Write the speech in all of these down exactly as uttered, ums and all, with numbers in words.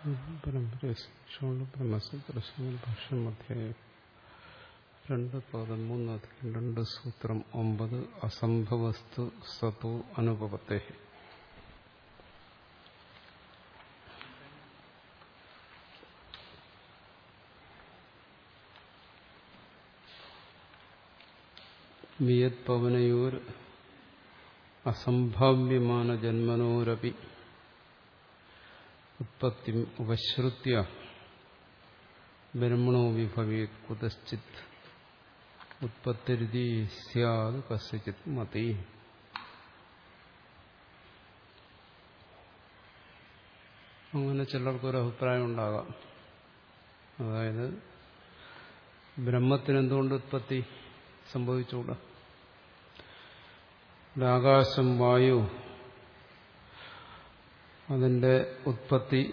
ബ്രഹ്മസൂത്രശാസ്ത്ര ഭാഷ്യം അധ്യായം രണ്ട് പാദം മൂന്ന് രണ്ട് സൂത്രം ഒമ്പത് അസംഭവസ്തു സതോ അനുപപത്തെ. വിയത് പവനയോർ അസംഭാവ്യമാന ജന്മനോരപി ഉത്പത്തി ഉപശ്രുത്യ ബ്രഹ്മണോ വിഭവേത് കുതശ്ചിത് ഉത്പത്തിരിതി സ്യാത് കസ്യചിത് മതി. അങ്ങനെ ചിലർക്കൊരു അഭിപ്രായം ഉണ്ടാകാം. അതായത് ബ്രഹ്മത്തിന് എന്തുകൊണ്ട് ഉത്പത്തി സംഭവിച്ചുകൂടാ? ആകാശം, വായു, അതിന്റെ ഉത്പത്തി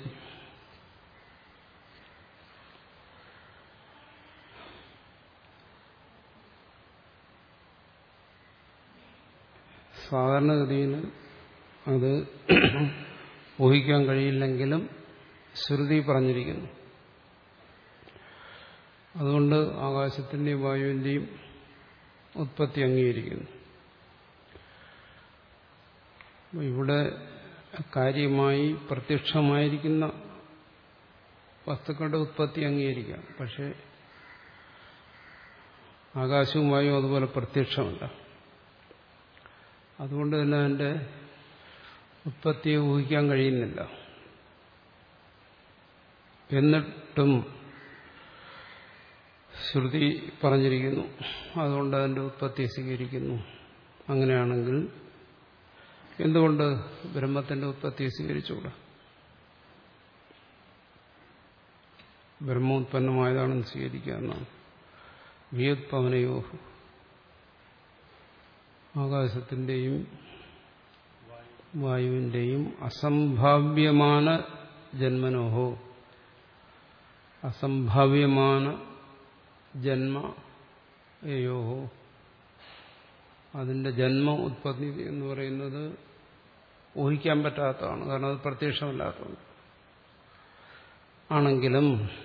സാധാരണഗതിയിൽ അത് ഊഹിക്കാൻ കഴിയില്ലെങ്കിലും ശ്രുതി പറഞ്ഞിരിക്കുന്നു. അതുകൊണ്ട് ആകാശത്തിന്റെയും വായുവിന്റെയും ഉത്പത്തി അംഗീകരിക്കുന്നു. ഇവിടെ കാര്യമായി പ്രത്യക്ഷമായിരിക്കുന്ന വസ്തുക്കളുടെ ഉത്പത്തി അംഗീകരിക്കാം. പക്ഷെ ആകാശവും വായുവും അതുപോലെ പ്രത്യക്ഷമല്ല. അതുകൊണ്ട് തന്നെ അതിന്റെ ഉത്പത്തിയെ ഊഹിക്കാൻ കഴിയുന്നില്ല. എന്നിട്ടും ശ്രുതി പറഞ്ഞിരിക്കുന്നു, അതുകൊണ്ട് അതിന്റെ ഉത്പത്തിയെ സ്വീകരിക്കുന്നു. അങ്ങനെയാണെങ്കിൽ എന്തുകൊണ്ട് ബ്രഹ്മത്തിന്റെ ഉത്പത്തിയെ സ്വീകരിച്ചുകൂടാ? ബ്രഹ്മോത്പന്നമായതാണെന്ന് സ്വീകരിക്കാമെന്നാണ്. വിയോത്പവനയോ ആകാശത്തിന്റെയും വായുവിന്റെയും അസംഭാവ്യമാന ജന്മനോഹോ അസംഭാവ്യമാന ജന്മയോഹോ അതിന്റെ ജന്മ ഉത്പത്തി എന്ന് പറയുന്നത് ഊഹിക്കാൻ പറ്റാത്തതാണ്. കാരണം അത് പ്രത്യക്ഷമല്ലാത്തതാണ്. ആണെങ്കിലും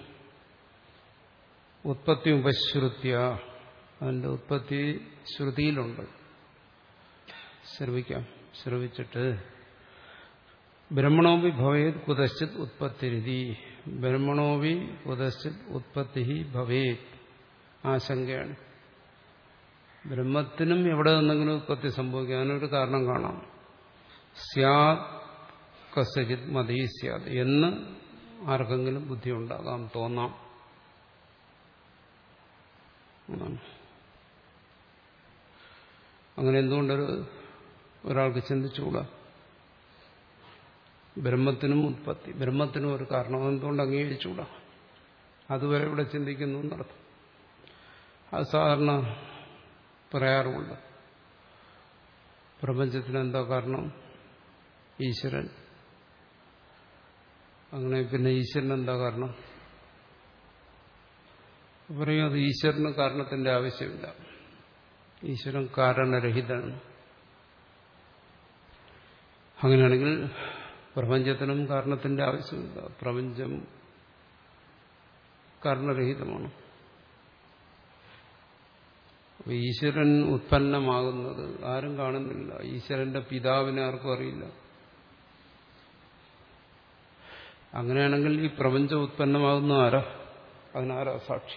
ഉത്പത്തി ഉപശ്രുത്യ അതിന്റെ ഉത്പത്തി ശ്രുതിയിലുണ്ട്. ശ്രവിക്കാം. ശ്രവിച്ചിട്ട് ബ്രഹ്മണോവി ഭവേത് കുതശ്ചിത് ഉത്പത്തിരിതി ബ്രഹ്മണോവി കുതശ്ചിത് ഉത്പത്തി ഭവേത് ആശങ്കയാണ്. ബ്രഹ്മത്തിനും എവിടെ നിന്നെങ്കിലും ഉത്പത്തി സംഭവിക്കാനൊരു കാരണം കാണാം. സ്യാത് കസ്യചിത് മതി സ്യാത് എന്ന് ആർക്കെങ്കിലും ബുദ്ധി ഉണ്ടാകാം, തോന്നാം. അങ്ങനെ എന്തുകൊണ്ടൊരു ഒരാൾക്ക് ചിന്തിച്ചുകൂടാ? ബ്രഹ്മത്തിനും ഉത്പത്തി, ബ്രഹ്മത്തിനും ഒരു കാരണം എന്തുകൊണ്ട് അംഗീകരിച്ചുകൂടാ? അതുവരെ ഇവിടെ ചിന്തിക്കുന്നു എന്നർത്ഥം. അത് സാധാരണ പറയാറുമുണ്ട്. പ്രപഞ്ചത്തിന് എന്താ കാരണം? ഈശ്വരൻ. അങ്ങനെ പിന്നെ ഈശ്വരൻ എന്താ കാരണം? പറയും അത് ഈശ്വരന് കാരണത്തിന്റെ ആവശ്യമില്ല, ഈശ്വരൻ കാരണരഹിതനാണ്. അങ്ങനെയാണെങ്കിൽ പ്രപഞ്ചത്തിനും കാരണത്തിന്റെ ആവശ്യമില്ല, പ്രപഞ്ചം കാരണരഹിതമാണ്. ഈശ്വരൻ ഉത്പന്നമാകുന്നത് ആരും കാണുന്നില്ല. ഈശ്വരന്റെ പിതാവിനെ ആർക്കും അറിയില്ല. അങ്ങനെയാണെങ്കിൽ ഈ പ്രപഞ്ചം ഉത്പന്നമാകുന്ന ആരാ? അതിനാരാ സാക്ഷി?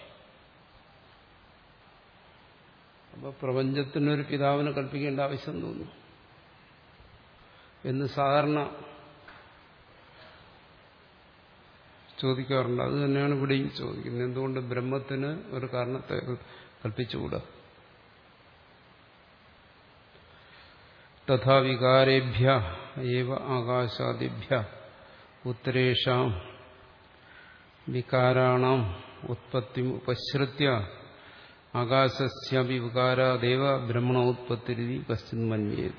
അപ്പൊ പ്രപഞ്ചത്തിനൊരു പിതാവിനെ കൽപ്പിക്കേണ്ട ആവശ്യം തോന്നുന്നു എന്ന് സാധാരണ ചോദിക്കാറുണ്ട്. അത് തന്നെയാണ് ഇവിടെയും ചോദിക്കുന്നത്. എന്തുകൊണ്ട് ബ്രഹ്മത്തിന് ഒരു കാരണത്തെ കൽപ്പിച്ചുകൂടാ? തഥാ വികാരേഭ്യ ഏവ ആകാശാദിഭ്യ ഉത്തരേഷാം വികാരാണാം ഉത്പത്തി ഉപശ്രുത്യ ആകാശസ്യാപി വികാരാദേവ ബ്രഹ്മണോത്പത്തിരിതി കശ്ചിത് മന്യേത.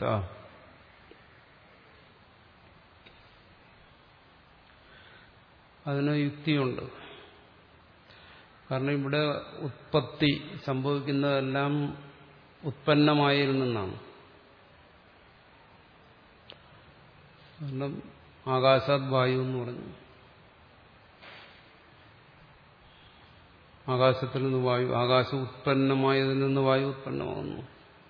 അതിന് യുക്തിയുണ്ട്. കാരണം ഇവിടെ ഉത്പത്തി സംഭവിക്കുന്നതെല്ലാം ഉത്പന്നമായിരുന്നെന്നാണ്. കാരണം ആകാശാത് വായു എന്ന് പറഞ്ഞു. ആകാശത്തിൽ നിന്ന് വായു, ആകാശം ഉത്പന്നമായതിൽ നിന്ന് വായു ഉത്പന്നമാകുന്നു.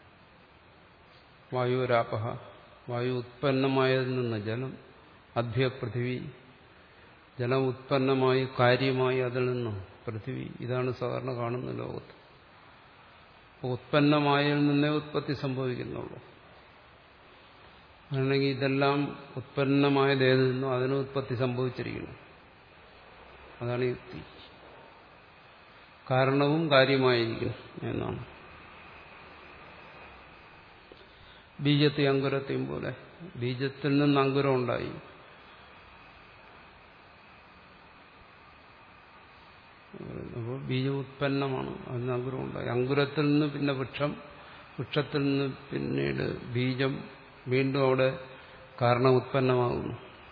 വായുരാപഹ, വായു ഉത്പന്നമായതിൽ നിന്ന് ജലം, അദ്ഭ്യ പൃഥിവി, ജലം ഉത്പന്നമായി കാര്യമായി അതിൽ നിന്ന് പൃഥിവി. ഇതാണ് സാധാരണ കാണുന്ന ലോകത്ത്. ഉത്പന്നമായതിൽ നിന്നേ ഉത്പത്തി സംഭവിക്കുന്നുള്ളൂ. അല്ലെങ്കിൽ ഇതെല്ലാം ഉത്പന്നമായത് ഏതിൽ നിന്നോ അതിന് ഉത്പത്തി സംഭവിച്ചിരിക്കുന്നു. അതാണ് യുക്തി. കാരണവും കാര്യമായിരിക്കും എന്നാണ്. ബീജത്തെ അങ്കുരത്തെയും പോലെ ബീജത്തിൽ നിന്ന് അങ്കുരം ഉണ്ടായി. അപ്പോൾ ബീജം ഉത്പന്നമാണ്, അതിന് അങ്കുരം ഉണ്ടായി. അങ്കുരത്തിൽ നിന്ന് പിന്നെ വൃക്ഷം, വൃക്ഷത്തിൽ നിന്ന് പിന്നീട് ബീജം, വീണ്ടും അവിടെ കാരണം ഉത്പന്നമാകുന്നു.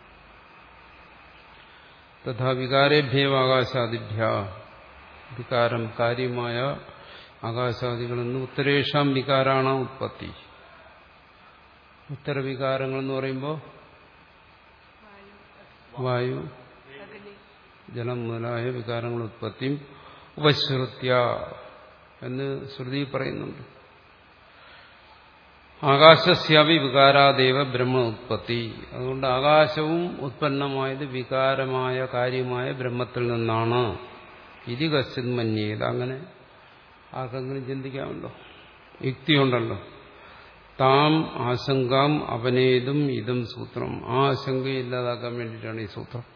തഥാ വികാരേഭ്യവ ആകാശാദിഭ്യ, വികാരം കാര്യമായ ആകാശാദികളിൽ നിന്ന് ഉത്തരേഷാം വികാരാണ് ഉത്പത്തി. ഉത്തരവികാരങ്ങൾ എന്ന് പറയുമ്പോൾ വായു, ജലം മുതലായ വികാരങ്ങൾ ഉത്പത്തിയും ഉപശ്രുത്യ എന്ന് ശ്രുതി പറയുന്നുണ്ട്. ആകാശസ്യാവി വികാരാദേവ ബ്രഹ്മ ഉത്പത്തി. അതുകൊണ്ട് ആകാശവും ഉത്പന്നമായത് വികാരമായ കാര്യമായ ബ്രഹ്മത്തിൽ നിന്നാണ്. ഇതി കശ്ചിത് മന്യേത്. അങ്ങനെ ആർക്കെങ്കിലും ചിന്തിക്കാമല്ലോ, യുക്തിയുണ്ടല്ലോ. താം ആശങ്കാം അപനേതും ഇതും സൂത്രം. ആ ആശങ്കയെ ഇല്ലാതാക്കാൻ വേണ്ടിയിട്ടാണ് ഈ സൂത്രം.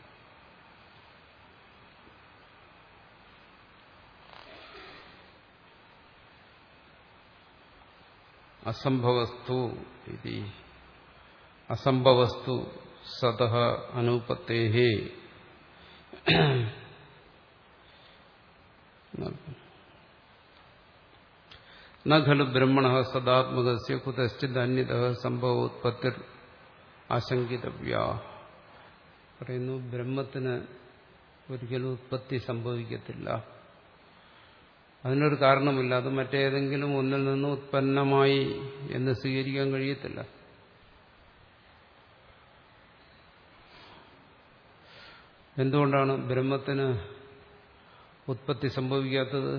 അസംഭവസ്തു ഇതി അസംഭവസ്തു സതഃ അനുപത്തേഹി ന ഖലു ബ്രഹ്മണഃ സദാത്മകസ്യ കുതശ്ചിത് അന്യതഃ സംഭവോത്പത്തിർ ആശങ്കിതവ്യ. പറയുന്നു, ബ്രഹ്മത്തിന് ഒരിക്കലും ഉത്പത്തി സംഭവിക്കത്തില്ല. അതിനൊരു കാരണമില്ല. അത് മറ്റേതെങ്കിലും ഒന്നിൽ നിന്ന് ഉത്പന്നമായി എന്ന് സ്വീകരിക്കാൻ കഴിയത്തില്ല. എന്തുകൊണ്ടാണ് ബ്രഹ്മത്തിന് ഉത്പത്തി സംഭവിക്കാത്തത്?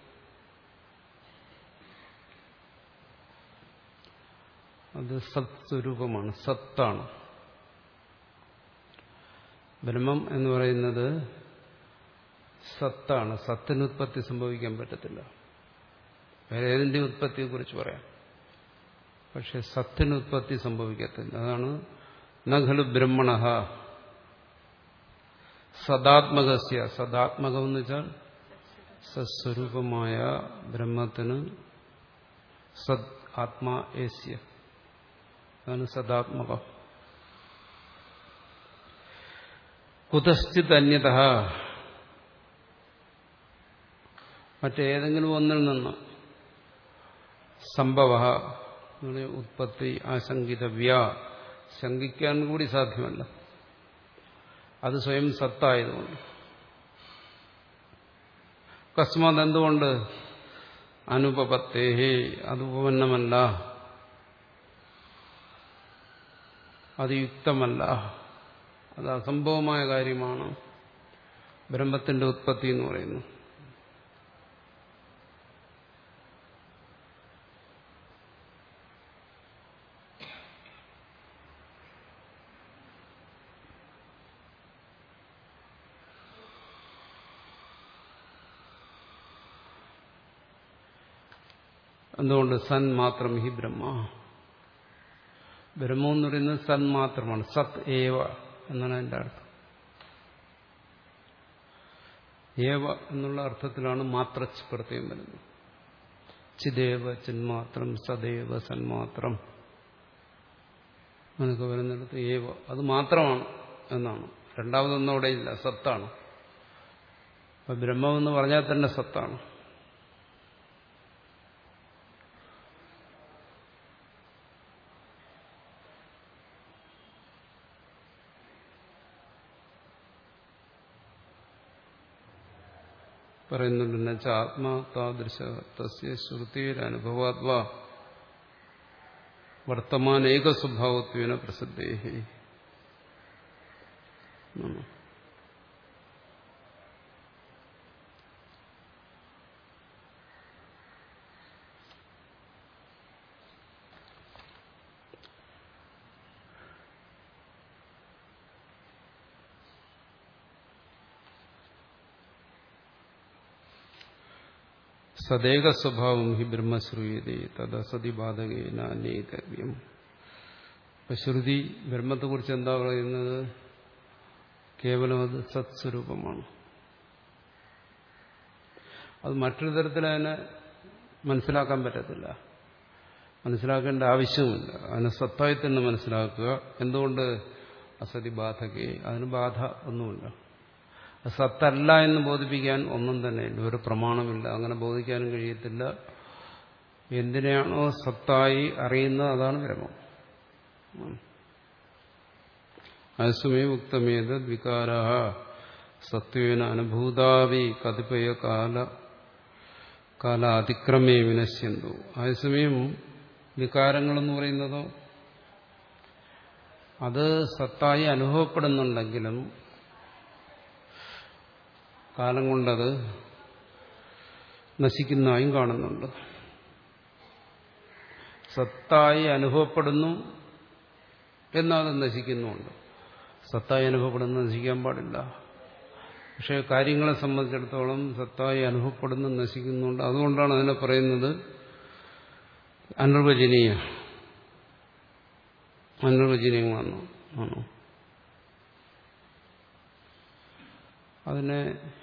അത് സത് സ്വരൂപമാണ്, സത്താണ്. ബ്രഹ്മം എന്ന് പറയുന്നത് സത്താണ്. സത്തിന് ഉത്പത്തി സംഭവിക്കാൻ പറ്റത്തില്ല. വേറെ ഏതിന്റെ ഉത്പത്തിയെ കുറിച്ച് പറയാം, പക്ഷെ സത്തിന് ഉത്പത്തി സംഭവിക്കത്തില്ല. അതാണ് നഖലു ബ്രഹ്മണഃ സദാത്മകസ്യ. സദാത്മകം എന്ന് വെച്ചാൽ സത്സ്വരൂപമായ ബ്രഹ്മത്തിന് സദ് ആത്മാ ഏസ്യ, അതാണ് സദാത്മകം. കുതശ്ചിത് അന്യതഃ, മറ്റേതെങ്കിലും ഒന്നിൽ നിന്ന്, സംഭവ ഉത്പത്തി ആശങ്കിതവ്യ, ശങ്കിക്കാൻ കൂടി സാധ്യമല്ല. അത് സ്വയം സത്തായതുകൊണ്ട്. കസ്മാത്, എന്തുകൊണ്ട്? അനുപപത്തേഹി, അത് ഉപപന്നമല്ല, അത് യുക്തമല്ല, അത് അസംഭവമായ കാര്യമാണ് ബ്രഹ്മത്തിന്റെ ഉത്പത്തി എന്ന് പറയുന്നു. എന്തുകൊണ്ട്? സൻ മാത്രം ഹി ബ്രഹ്മ. ബ്രഹ്മം എന്ന് പറയുന്നത് സൻ മാത്രമാണ്, സത് ഏവ എന്നാണ് അതിന്റെ അർത്ഥം. ഏവ എന്നുള്ള അർത്ഥത്തിലാണ് മാത്രച്ച് പ്രത്യേകം വരുന്നത്. ചിദേവ ചിന്മാത്രം, സദേവ സന്മാത്രം എന്നൊക്കെ വരുന്നിടത്ത് ഏവ, അത് മാത്രമാണ് എന്നാണ്. രണ്ടാമതൊന്നും അവിടെ ഇല്ല, സത്താണ്. അപ്പൊ ബ്രഹ്മം എന്ന് പറഞ്ഞാൽ തന്നെ സത്താണ്. പറയുന്നുണ്ട്, ആത്മാ താദൃശ തസ്യ ശ്രുതിരനുഭവാത്വാ വർത്തമാനേക സ്വഭാവത്വേന പ്രസിദ്ധേഹി. സദേക സ്വഭാവം ഹി ബ്രഹ്മശ്രൂയതേ തദസതി ബാധകേന അന്വേതവ്യം. ഇപ്പൊ ശ്രുതി ബ്രഹ്മത്തെക്കുറിച്ച് എന്താ പറയുന്നത്? കേവലം അത് സത്സ്വരൂപമാണ്. അത് മറ്റൊരു തരത്തിൽ അതിനെ മനസ്സിലാക്കാൻ പറ്റത്തില്ല, മനസ്സിലാക്കേണ്ട ആവശ്യമില്ല. അതിനെ സത്തായി തന്നെ മനസ്സിലാക്കുക. എന്തുകൊണ്ട്? അസതി ബാധകേ, അതിന് ബാധ ഒന്നുമില്ല. സത്തല്ല എന്ന് ബോധിപ്പിക്കാൻ ഒന്നും തന്നെയില്ല, ഒരു പ്രമാണമില്ല, അങ്ങനെ ബോധിക്കാനും കഴിയത്തില്ല. എന്തിനാണോ സത്തായി അറിയുന്നത് അതാണ് ബ്രഹ്മം. അയസ്മേ ഉക്തമേത വികാര സത്വേന അനുഭൂതാവി കതിപയ കാല കാല അതിക്രമേ വിനശ്യന്തു. അതേസമയം വികാരങ്ങളെന്ന് പറയുന്നതോ അത് സത്തായി അനുഭവപ്പെടുന്നുണ്ടെങ്കിലും കാലം കൊണ്ടത് നശിക്കുന്നതായും കാണുന്നുണ്ട്. സത്തായി അനുഭവപ്പെടുന്നു എന്നാൽ അത് നശിക്കുന്നുമുണ്ട്. സത്തായി അനുഭവപ്പെടുന്നു നശിക്കാൻ പാടില്ല. പക്ഷെ കാര്യങ്ങളെ സംബന്ധിച്ചിടത്തോളം സത്തായി അനുഭവപ്പെടുന്നു നശിക്കുന്നുണ്ട്. അതുകൊണ്ടാണ് അതിനെ പറയുന്നത് അനിർവചനീയ അനിർവചനീയങ്ങളാണ്. ആണോ? അതിനെ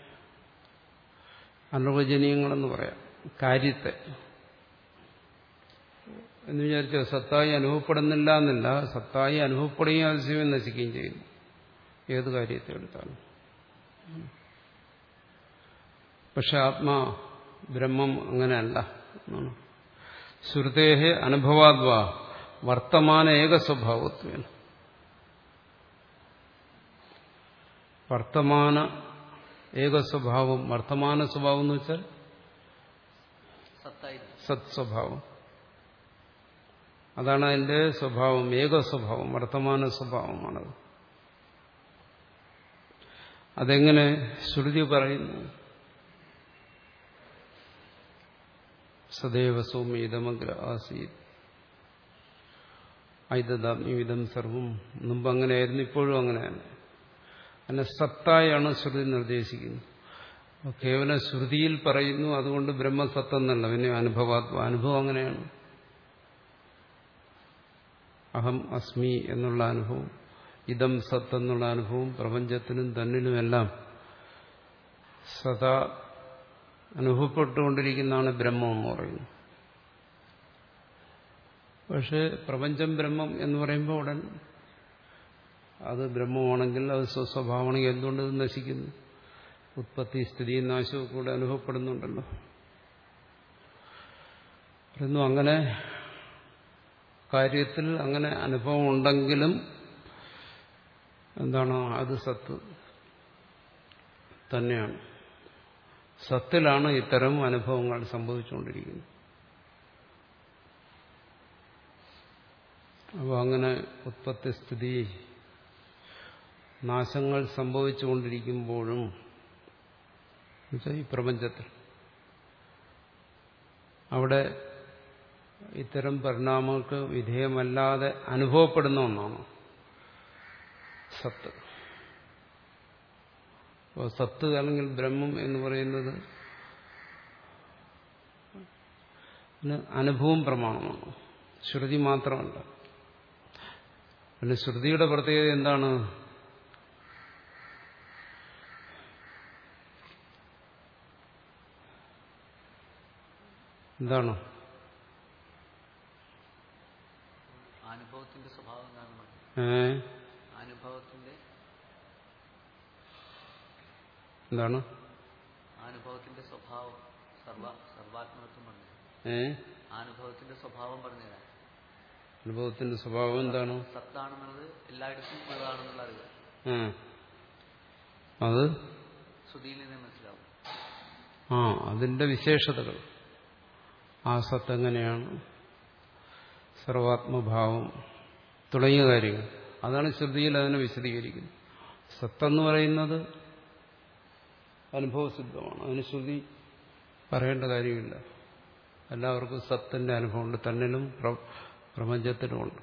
അനിർവചനീയങ്ങളെന്ന് പറയാം. കാര്യത്തെ എന്ന് വിചാരിച്ചാൽ സത്തായി അനുഭവപ്പെടുന്നില്ല എന്നില്ല, സത്തായി അനുഭവപ്പെടുകയും അതിശയം നശിക്കുകയും ചെയ്യുന്നു. ഏത് കാര്യത്തെ എടുത്താലും. പക്ഷെ ആത്മാ ബ്രഹ്മം അങ്ങനെയല്ല. ശ്രുതേഹേ അനുഭവാദ്വാ വർത്തമാന ഏക സ്വഭാവത്വേന. വർത്തമാന ഏക സ്വഭാവം. വർത്തമാന സ്വഭാവം എന്ന് വെച്ചാൽ സത് സ്വഭാവം. അതാണ് അതിന്റെ സ്വഭാവം, ഏക സ്വഭാവം, വർത്തമാന സ്വഭാവമാണത്. അതെങ്ങനെ ശ്രുതി പറയുന്നു? സദൈവ സൗമ്യതമഗ്ര ആസീത് ഐതദാത്മ്യവിധം സർവം. മുമ്പ് അങ്ങനെയായിരുന്നു, ഇപ്പോഴും അങ്ങനെയാണ്. അതിനെ സത്തായാണ് ശ്രുതി നിർദ്ദേശിക്കുന്നത്. കേവലം ശ്രുതിയിൽ പറയുന്നു, അതുകൊണ്ട് ബ്രഹ്മസത്തെന്നല്ല, പിന്നെ അനുഭവാത്മ അനുഭവം അങ്ങനെയാണ്. അഹം അസ്മി എന്നുള്ള അനുഭവം, ഇതം സത്ത് എന്നുള്ള അനുഭവം പ്രപഞ്ചത്തിനും തന്നിലുമെല്ലാം സദാ അനുഭവപ്പെട്ടുകൊണ്ടിരിക്കുന്നതാണ് ബ്രഹ്മം എന്ന് പറയുന്നത്. പക്ഷെ പ്രപഞ്ചം ബ്രഹ്മം എന്ന് പറയുമ്പോൾ ഉടൻ അത് ബ്രഹ്മമാണെങ്കിൽ, അത് സ്വസ്വഭാവമാണെങ്കിൽ എന്തുകൊണ്ട് ഇത് നശിക്കുന്നു? ഉത്പത്തി സ്ഥിതി നാശവും കൂടെ അനുഭവപ്പെടുന്നുണ്ടല്ലോ. പറയുന്നു അങ്ങനെ കാര്യത്തിൽ അങ്ങനെ അനുഭവം ഉണ്ടെങ്കിലും എന്താണ്? അത് സത്ത് തന്നെയാണ്. സത്തിലാണ് ഇത്തരം അനുഭവങ്ങൾ സംഭവിച്ചുകൊണ്ടിരിക്കുന്നത്. അപ്പോൾ അങ്ങനെ ഉത്പത്തി സ്ഥിതി നാശങ്ങൾ സംഭവിച്ചുകൊണ്ടിരിക്കുമ്പോഴും ഈ പ്രപഞ്ചത്തിൽ അവിടെ ഇത്തരം പരിണാമങ്ങൾക്ക് വിധേയമല്ലാതെ അനുഭവപ്പെടുന്ന ഒന്നാണ് സത്ത്. അപ്പോൾ സത്ത് അല്ലെങ്കിൽ ബ്രഹ്മം എന്ന് പറയുന്നത് അനുഭവം പ്രമാണമാണ്, ശ്രുതി മാത്രമല്ല. പിന്നെ ശ്രുതിയുടെ പ്രത്യേകത എന്താണ്? എന്താണ് അനുഭവത്തിന്റെ സ്വഭാവം? ഏ അനുഭവത്തിന്റെ എന്താണ് അനുഭവത്തിന്റെ സ്വഭാവം? സർവ സർവാത്മകത്വം പറഞ്ഞു. ഏ അനുഭവത്തിന്റെ സ്വഭാവം പറഞ്ഞുതരാം. അനുഭവത്തിന്റെ സ്വഭാവം എന്താണ്? സത്താണെന്നുള്ളത് എല്ലായിടത്തും ഉള്ളതാണെന്നുള്ള അറിവ്. അത് ശ്രുതിയിൽ നിന്ന് മനസ്സിലാവും. ആ അതിന്റെ വിശേഷതകൾ. ആ സത്ത് എങ്ങനെയാണ്, സർവാത്മഭാവം തുടങ്ങിയ കാര്യങ്ങൾ, അതാണ് ശ്രുതിയിൽ അതിനെ വിശദീകരിക്കുന്നത്. സത്തെന്ന് പറയുന്നത് അനുഭവസിദ്ധമാണ്. അതിന് ശ്രുതി പറയേണ്ട കാര്യമില്ല. എല്ലാവർക്കും സത്തിന്റെ അനുഭവമുണ്ട്, തന്നിലും പ്രപഞ്ചത്തിലുമുണ്ട്.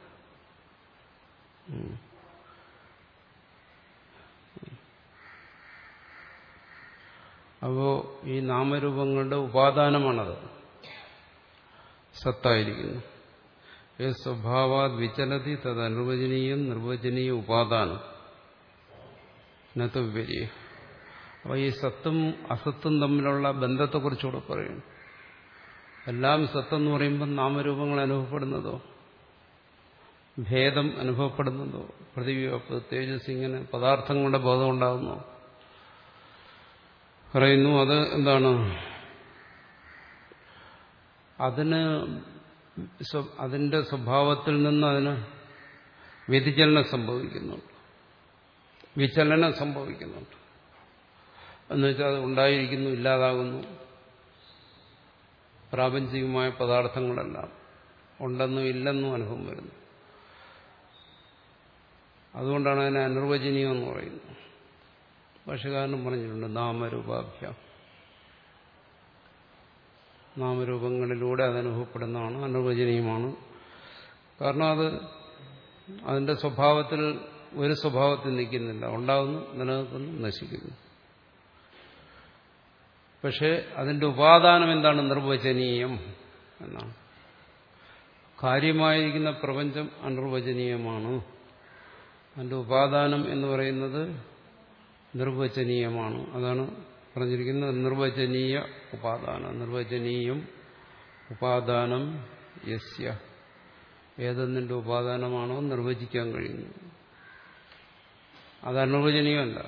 അപ്പോൾ ഈ നാമരൂപങ്ങളുടെ ഉപാദാനമാണത്, സത്തായിരിക്കുന്നു. ഏ സ്വഭാവാത് വിചലതി തത് അനിർവചനീയം നിർവചനീയ ഉപാദാനം നത്ത് വിപരീയ. അപ്പോൾ ഈ സത്തും അസത്തും തമ്മിലുള്ള ബന്ധത്തെക്കുറിച്ചുകൂടെ പറയുന്നു. എല്ലാം സത്തെന്ന് പറയുമ്പോൾ നാമരൂപങ്ങൾ അനുഭവപ്പെടുന്നതോ, ഭേദം അനുഭവപ്പെടുന്നതോ, പൃഥിവി തേജസ് ഇങ്ങനെ പദാർത്ഥങ്ങളുടെ ബോധം ഉണ്ടാകുന്നു പറയുന്നു. അത് എന്താണ്? അതിന് അതിന്റെ സ്വഭാവത്തിൽ നിന്ന് അതിന് വ്യതിചലനം സംഭവിക്കുന്നുണ്ട്, വിചലനം സംഭവിക്കുന്നുണ്ട്. എന്നുവെച്ചാൽ അത് ഉണ്ടായിരിക്കുന്നു, ഇല്ലാതാകുന്നു. പ്രാപഞ്ചികമായ പദാർത്ഥങ്ങളെല്ലാം ഉണ്ടെന്നും ഇല്ലെന്നും അനുഭവം വരുന്നു. അതുകൊണ്ടാണ് അതിനെ അനിർവചനീയം എന്ന് പറയുന്നത്. ഭാഷകാരനും പറഞ്ഞിട്ടുണ്ട് നാമരൂപാഭ്യാം, നാമരൂപങ്ങളിലൂടെ അതനുഭവപ്പെടുന്നതാണ്, അനിർവചനീയമാണ്. കാരണം അത് അതിന്റെ സ്വഭാവത്തിൽ ഒരു സ്വഭാവത്തിൽ നിൽക്കുന്നില്ല, ഉണ്ടാകുന്നു, നിലനിൽക്കുന്നു, നശിക്കുന്നു. പക്ഷെ അതിന്റെ ഉപാദാനം എന്താണ്? നിർവചനീയം എന്നാണ്. കാര്യമായിരിക്കുന്ന പ്രപഞ്ചം അനിർവചനീയമാണ്, അതിന്റെ ഉപാദാനം എന്ന് പറയുന്നത് നിർവചനീയമാണ്. അതാണ് പറഞ്ഞിരിക്കുന്നത് നിർവചനീയ ഉപാദാനം. നിർവചനീയം ഉപാദാനം യസ്യ, ഏതെന്നിന്റെ ഉപാദാനമാണോ നിർവചിക്കാൻ കഴിയുന്നു, അത് അനിർവചനീയമല്ല.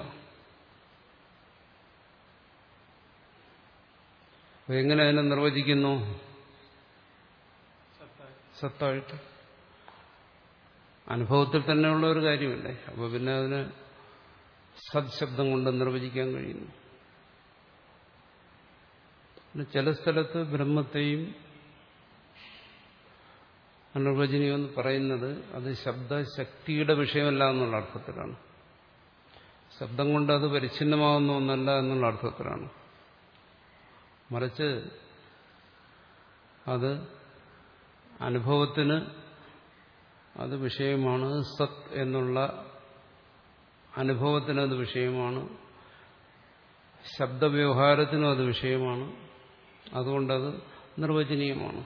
എങ്ങനെ അതിനെ നിർവചിക്കുന്നു? സത്തായിട്ട്. അനുഭവത്തിൽ തന്നെയുള്ള ഒരു കാര്യമല്ലേ. അപ്പൊ പിന്നെ അതിന് സത് ശബ്ദം കൊണ്ട് നിർവചിക്കാൻ കഴിയുന്നു. ചില സ്ഥലത്ത് ബ്രഹ്മത്തെയും അനിർവചനീയം എന്ന് പറയുന്നത് അത് ശബ്ദശക്തിയുടെ വിഷയമല്ല എന്നുള്ള അർത്ഥത്തിലാണ്. ശബ്ദം കൊണ്ട് അത് പരിച്ഛിന്നമാകുന്ന ഒന്നല്ല എന്നുള്ള അർത്ഥത്തിലാണ്. മറിച്ച് അത് അനുഭവത്തിന് അത് വിഷയമാണ്, സത് എന്നുള്ള അനുഭവത്തിനത് വിഷയമാണ്, ശബ്ദവ്യവഹാരത്തിനും അത് വിഷയമാണ്. അതുകൊണ്ടത് നിർവചനീയമാണ്.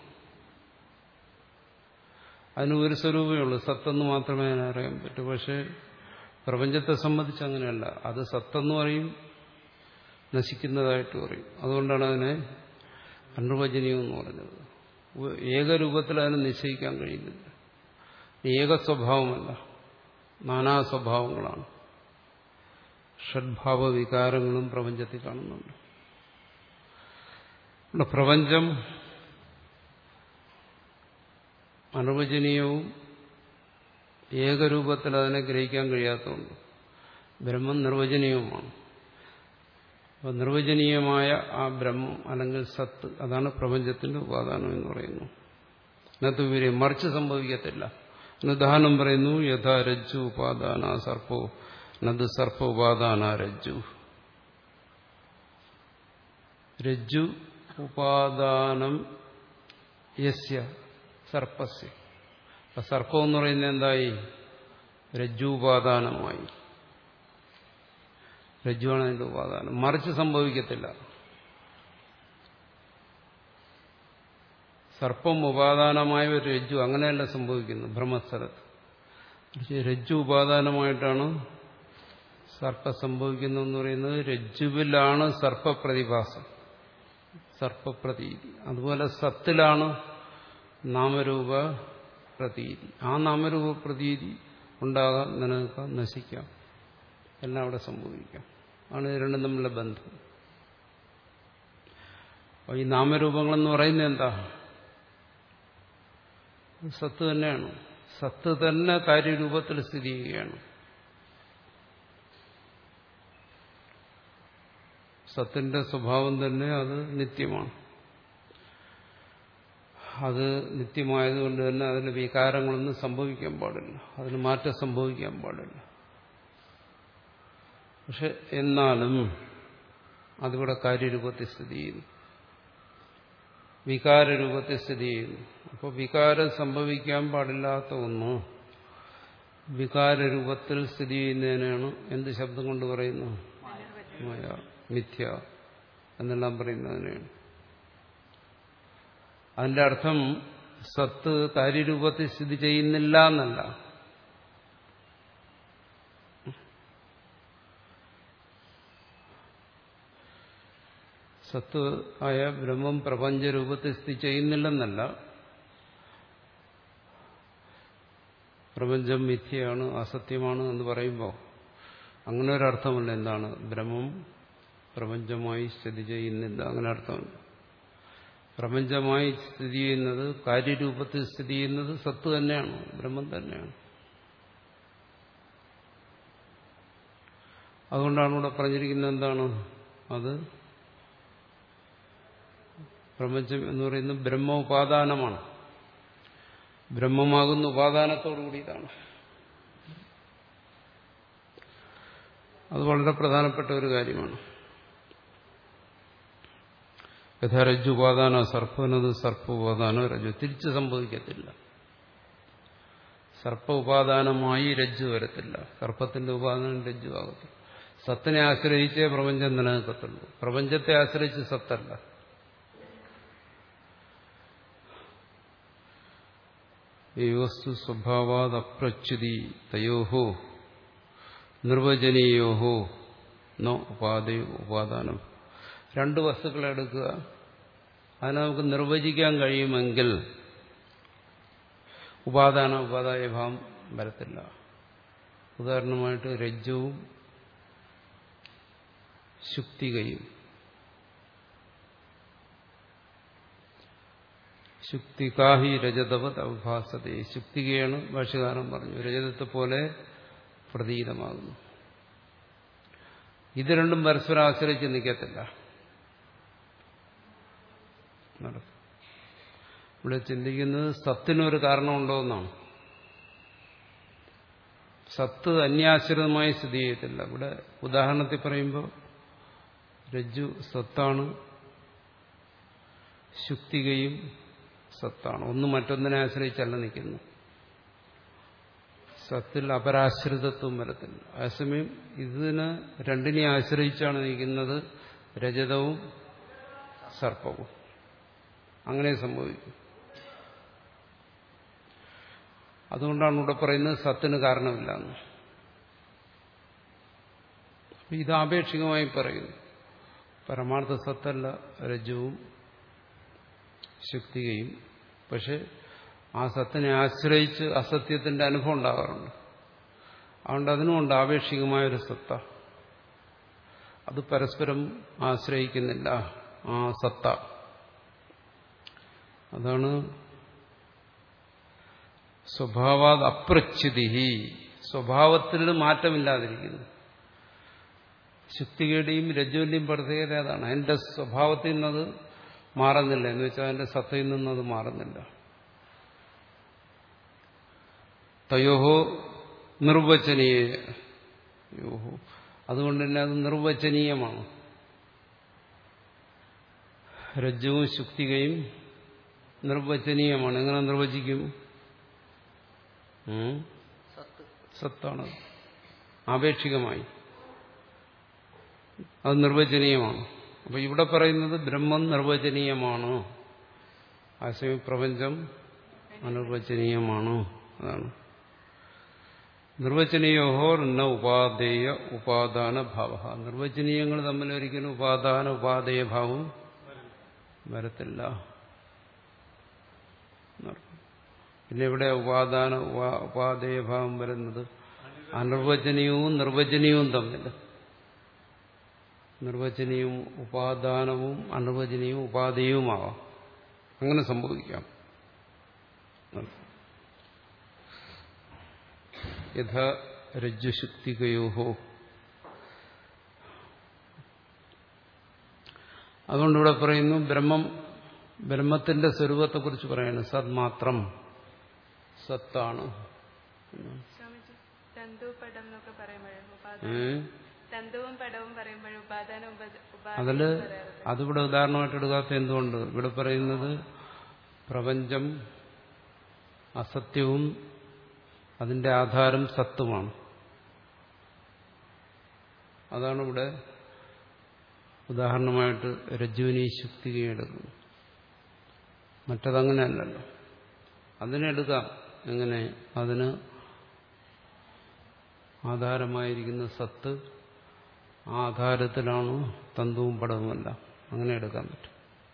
അതിന് ഒരു സ്വരൂപമേ ഉള്ളൂ, സത്തെന്ന് മാത്രമേ അതിനറിയാൻ പറ്റൂ. പക്ഷെ പ്രപഞ്ചത്തെ സംബന്ധിച്ച് അങ്ങനെയല്ല. അത് സത്തെന്ന് പറയും, നശിക്കുന്നതായിട്ട് പറയും. അതുകൊണ്ടാണ് അതിനെ അനിർവചനീയം എന്ന് പറഞ്ഞത്. ഏകരൂപത്തിൽ അതിനെ നിശ്ചയിക്കാൻ കഴിയുന്നില്ല. ഏക സ്വഭാവമല്ല, നാനാ സ്വഭാവങ്ങളാണ്. ഷഡ്ഭാവ വികാരങ്ങളും പ്രപഞ്ചത്തിൽ കാണുന്നുണ്ട്. പ്രപഞ്ചം അനിർവചനീയവും ഏകരൂപത്തിൽ അതിനെ ഗ്രഹിക്കാൻ കഴിയാത്തതുകൊണ്ട് ബ്രഹ്മം നിർവചനീയവുമാണ്. അപ്പോൾ നിർവചനീയമായ ആ ബ്രഹ്മം അല്ലെങ്കിൽ സത്ത്, അതാണ് പ്രപഞ്ചത്തിന്റെ ഉപാദാനം എന്ന് പറയുന്നു. അതിനകത്ത് വിവരി മറിച്ച് സംഭവിക്കത്തില്ല. ഉദാഹരണം പറയുന്നു, യഥാ രജ്ജു ഉപാദാന സർപ്പോ നത് സർപ്പ ഉപാദാന രജ്ജു. രജ്ജു ഉപാദാനം യസ്യ സർപ്പസ്യ. അപ്പൊ സർപ്പം എന്ന് പറയുന്നത് എന്തായി? രജ്ജുപാദാനമായി. രജ്ജുവാണ് അതിന്റെ ഉപാദാനം. മറിച്ച് സംഭവിക്കത്തില്ല. സർപ്പം ഉപാദാനമായ ഒരു രജ്ജു അങ്ങനെയല്ല സംഭവിക്കുന്നു ബ്രഹ്മസ്ഥലത്ത്. രജ്ജു ഉപാദാനമായിട്ടാണ് സർപ്പം സംഭവിക്കുന്നതെന്ന് പറയുന്നത്. രജ്ജുവിലാണ് സർപ്പപ്രതിഭാസം, സർപ്പപ്രതീതി. അതുപോലെ സത്തിലാണ് നാമരൂപ പ്രതീതി. ആ നാമരൂപ പ്രതീതി ഉണ്ടാകാം, നിലനിൽക്കാം, നശിക്കാം, എല്ലാം അവിടെ സംഭവിക്കാം. ആണ് ഇത് രണ്ടും തമ്മിലുള്ള ബന്ധം. അപ്പോൾ ഈ നാമരൂപങ്ങളെന്ന് പറയുന്നത് എന്താ? സത്ത് തന്നെയാണ്. സത്ത് തന്നെ കാര്യരൂപത്തിൽ സ്ഥിതി ചെയ്യുകയാണ്. സത്തിന്റെ സ്വഭാവം തന്നെ അത് നിത്യമാണ്. അത് നിത്യമായതുകൊണ്ട് തന്നെ അതിന് വികാരങ്ങളൊന്നും സംഭവിക്കാൻ പാടില്ല, അതിന് മാറ്റം സംഭവിക്കാൻ പാടില്ല. പക്ഷെ എന്നാലും അതിവിടെ കാര്യരൂപത്തിൽ സ്ഥിതി ചെയ്യുന്നു, വികാരരൂപത്തിൽ സ്ഥിതി ചെയ്യുന്നു. അപ്പോൾ വികാരം സംഭവിക്കാൻ പാടില്ലാത്ത ഒന്ന് വികാരരൂപത്തിൽ സ്ഥിതി ചെയ്യുന്നതിനാണ് എന്ത് ശബ്ദം കൊണ്ട് പറയുന്നു? മായ, മിഥ്യ എന്നെല്ലാം പറയുന്നതിനെയാണ്. അതിന്റെ അർത്ഥം സത്ത് കാര്യരൂപത്തിൽ സ്ഥിതി ചെയ്യുന്നില്ല എന്നല്ല. സത്ത് ആയ ബ്രഹ്മം പ്രപഞ്ചരൂപത്തിൽ സ്ഥിതി ചെയ്യുന്നില്ലെന്നല്ല. പ്രപഞ്ചം മിഥ്യയാണ്, അസത്യമാണ് എന്ന് പറയുമ്പോൾ അങ്ങനെ ഒരർത്ഥമല്ല. എന്താണ് ബ്രഹ്മം പ്രപഞ്ചമായി സ്ഥിതി ചെയ്യുന്നില്ല, അങ്ങനെ അർത്ഥമില്ല. പ്രപഞ്ചമായി സ്ഥിതി ചെയ്യുന്നത്, കാര്യരൂപത്തിൽ സ്ഥിതി ചെയ്യുന്നത് സത്ത് തന്നെയാണ്, ബ്രഹ്മം തന്നെയാണ്. അതുകൊണ്ടാണ് ഇവിടെ പറഞ്ഞിരിക്കുന്നത് എന്താണ് അത് പ്രപഞ്ചം എന്ന് പറയുന്നത് ബ്രഹ്മ ഉപാദാനമാണ്. ബ്രഹ്മമാകുന്ന ഉപാദാനത്തോടുകൂടിയതാണ്. അത് വളരെ പ്രധാനപ്പെട്ട ഒരു കാര്യമാണ്. യഥാ രജ്ജു ഉപാദാന സർപ്പനത് സർപ്പ ഉപാദാന രജ്ജു തിരിച്ച് സംഭവിക്കത്തില്ല. സർപ്പ ഉപാദാനമായി രജ്ജു വരത്തില്ല. സർപ്പത്തിന്റെ ഉപാദാനം രജ്ജു ആകത്തില്ല. സത്തിനെ ആശ്രയിച്ചേ പ്രപഞ്ചം നിലനിൽക്കത്തുള്ളൂ. പ്രപഞ്ചത്തെ ആശ്രയിച്ച് സത്തല്ല. ഈ വസ്തു സ്വഭാവാത് അപ്രച്യുതി തയോഹോ നിർവചനീയോഹോ നോ ഉപാദയോ ഉപാദാനം. രണ്ട് വസ്തുക്കളെ എടുക്കുക, അതിനെ നമുക്ക് നിർവചിക്കാൻ കഴിയുമെങ്കിൽ ഉപാദാന ഉപാദായ ഭാവം വരത്തില്ല. ഉദാഹരണമായിട്ട് രജ്ജുവും ശുക്തികയും. ശുക്തികാഹി രജതവത് അവഭാസതേ. ശുക്തികയാണ് ഭാഷ്യകാരൻ പറഞ്ഞു രജതത്തെ പോലെ പ്രതീതമാകുന്നു. ഇത് രണ്ടും പരസ്പരം ആശ്രയിച്ച് നിൽക്കത്തില്ല. ഇവിടെ ചിന്തിക്കുന്നത് സത്തിനൊരു കാരണമുണ്ടോ എന്നാണ്. സത്ത് അന്യാശ്രിതമായി സ്ഥിതി ചെയ്യത്തില്ല. ഇവിടെ ഉദാഹരണത്തിൽ പറയുമ്പോൾ രജ്ജു സത്താണ്, ശുക്തികയും സത്താണ്. ഒന്ന് മറ്റൊന്നിനെ ആശ്രയിച്ചല്ല നിൽക്കുന്നു. സത്തിൽ അപരാശ്രിതത്വം വരത്തില്ല. അതേസമയം ഇതിന് രണ്ടിനെ ആശ്രയിച്ചാണ് നിൽക്കുന്നത് രജതവും സർപ്പവും. അങ്ങനെ സംഭവിക്കും. അതുകൊണ്ടാണ് ഇവിടെ പറയുന്നത് സത്തിന് കാരണമില്ല എന്ന്. ഇത് ആപേക്ഷികമായി പറയുന്നു. പരമാർത്ഥ സത്തല്ല രജ്ജുവും ശുക്തികയും. പക്ഷെ ആ സത്തിനെ ആശ്രയിച്ച് അസത്യത്തിന്റെ അനുഭവം ഉണ്ടാകാറുണ്ട്. അതുകൊണ്ട് അതിനുമുണ്ട് ആപേക്ഷികമായൊരു സത്ത. അത് പരസ്പരം ആശ്രയിക്കുന്നില്ല ആ സത്ത. അതാണ് സ്വഭാവാത് അപ്രച്യുതി. സ്വഭാവത്തിൽ മാറ്റമില്ലാതിരിക്കുന്നു. ശുക്തിയുടെയും രജ്ജുവിന്റെയും പ്രത്യേകത അതാണ്. അതിന്റെ സ്വഭാവത്തിൽ നിന്നത് മാറുന്നില്ല. എന്ന് വെച്ചാൽ അതിന്റെ സത്തയിൽ നിന്നത് മാറുന്നില്ല. തയോഹോ നിർവചനീയ. യോഹോ അതുകൊണ്ട് തന്നെ അത് നിർവചനീയമാണ്. രജ്ജുവും ശുക്തികയും നിർവചനീയമാണ്. എങ്ങനെ നിർവചിക്കും? സത്താണ്. ആപേക്ഷികമായി അത് നിർവചനീയമാണ്. അപ്പൊ ഇവിടെ പറയുന്നത് ബ്രഹ്മം നിർവചനീയമാണ്, ആശയം പ്രപഞ്ചം അനിർവചനീയമാണ്. അതാണ് നിർവചനീയോഹോ ന ഉപാദേയ ഉപാദാന ഭാവ. നിർവചനീയങ്ങൾ തമ്മിൽ ഒരിക്കലും ഉപാദാന ഉപാദേയ ഭാവം വരത്തില്ല. പിന്നെ ഇവിടെ ഉപാദാന ഉപാദേയ ഭാവം വരുന്നത് അനിർവചനീയവും നിർവചനീയവും തമ്മിൽ. നിർവചനീയവും ഉപാദാനവും അനിർവചനീയവും ഉപാദേയവുമാവാം. അങ്ങനെ സംഭവിക്കാം. യഥാ രജ്ജുശുക്തികയോഹോ. അതുകൊണ്ടിവിടെ പറയുന്നു ബ്രഹ്മം ബ്രഹ്മത്തിന്റെ സ്വരൂപത്തെക്കുറിച്ച് പറയുന്നു. സത് മാത്രം സത്താണ്. അതില് അതിവിടെ ഉദാഹരണമായിട്ട് എടുക്കാത്ത എന്തുകൊണ്ട്? ഇവിടെ പറയുന്നത് പ്രപഞ്ചം അസത്യവും അതിന്റെ ആധാരം സത്തുമാണ്. അതാണ് ഇവിടെ ഉദാഹരണമായിട്ട് രജ്ജുവിനെ ശുക്തികയും എടുക്കുന്നു. മറ്റതങ്ങനെയല്ലല്ലോ. അതിനെടുക്കാം. എങ്ങനെ? അതിന് ആധാരമായിരിക്കുന്ന സത്ത്, ആ ആധാരത്തിലാണ് തന്തുവും പടവുമല്ല. അങ്ങനെ എടുക്കാൻ പറ്റും.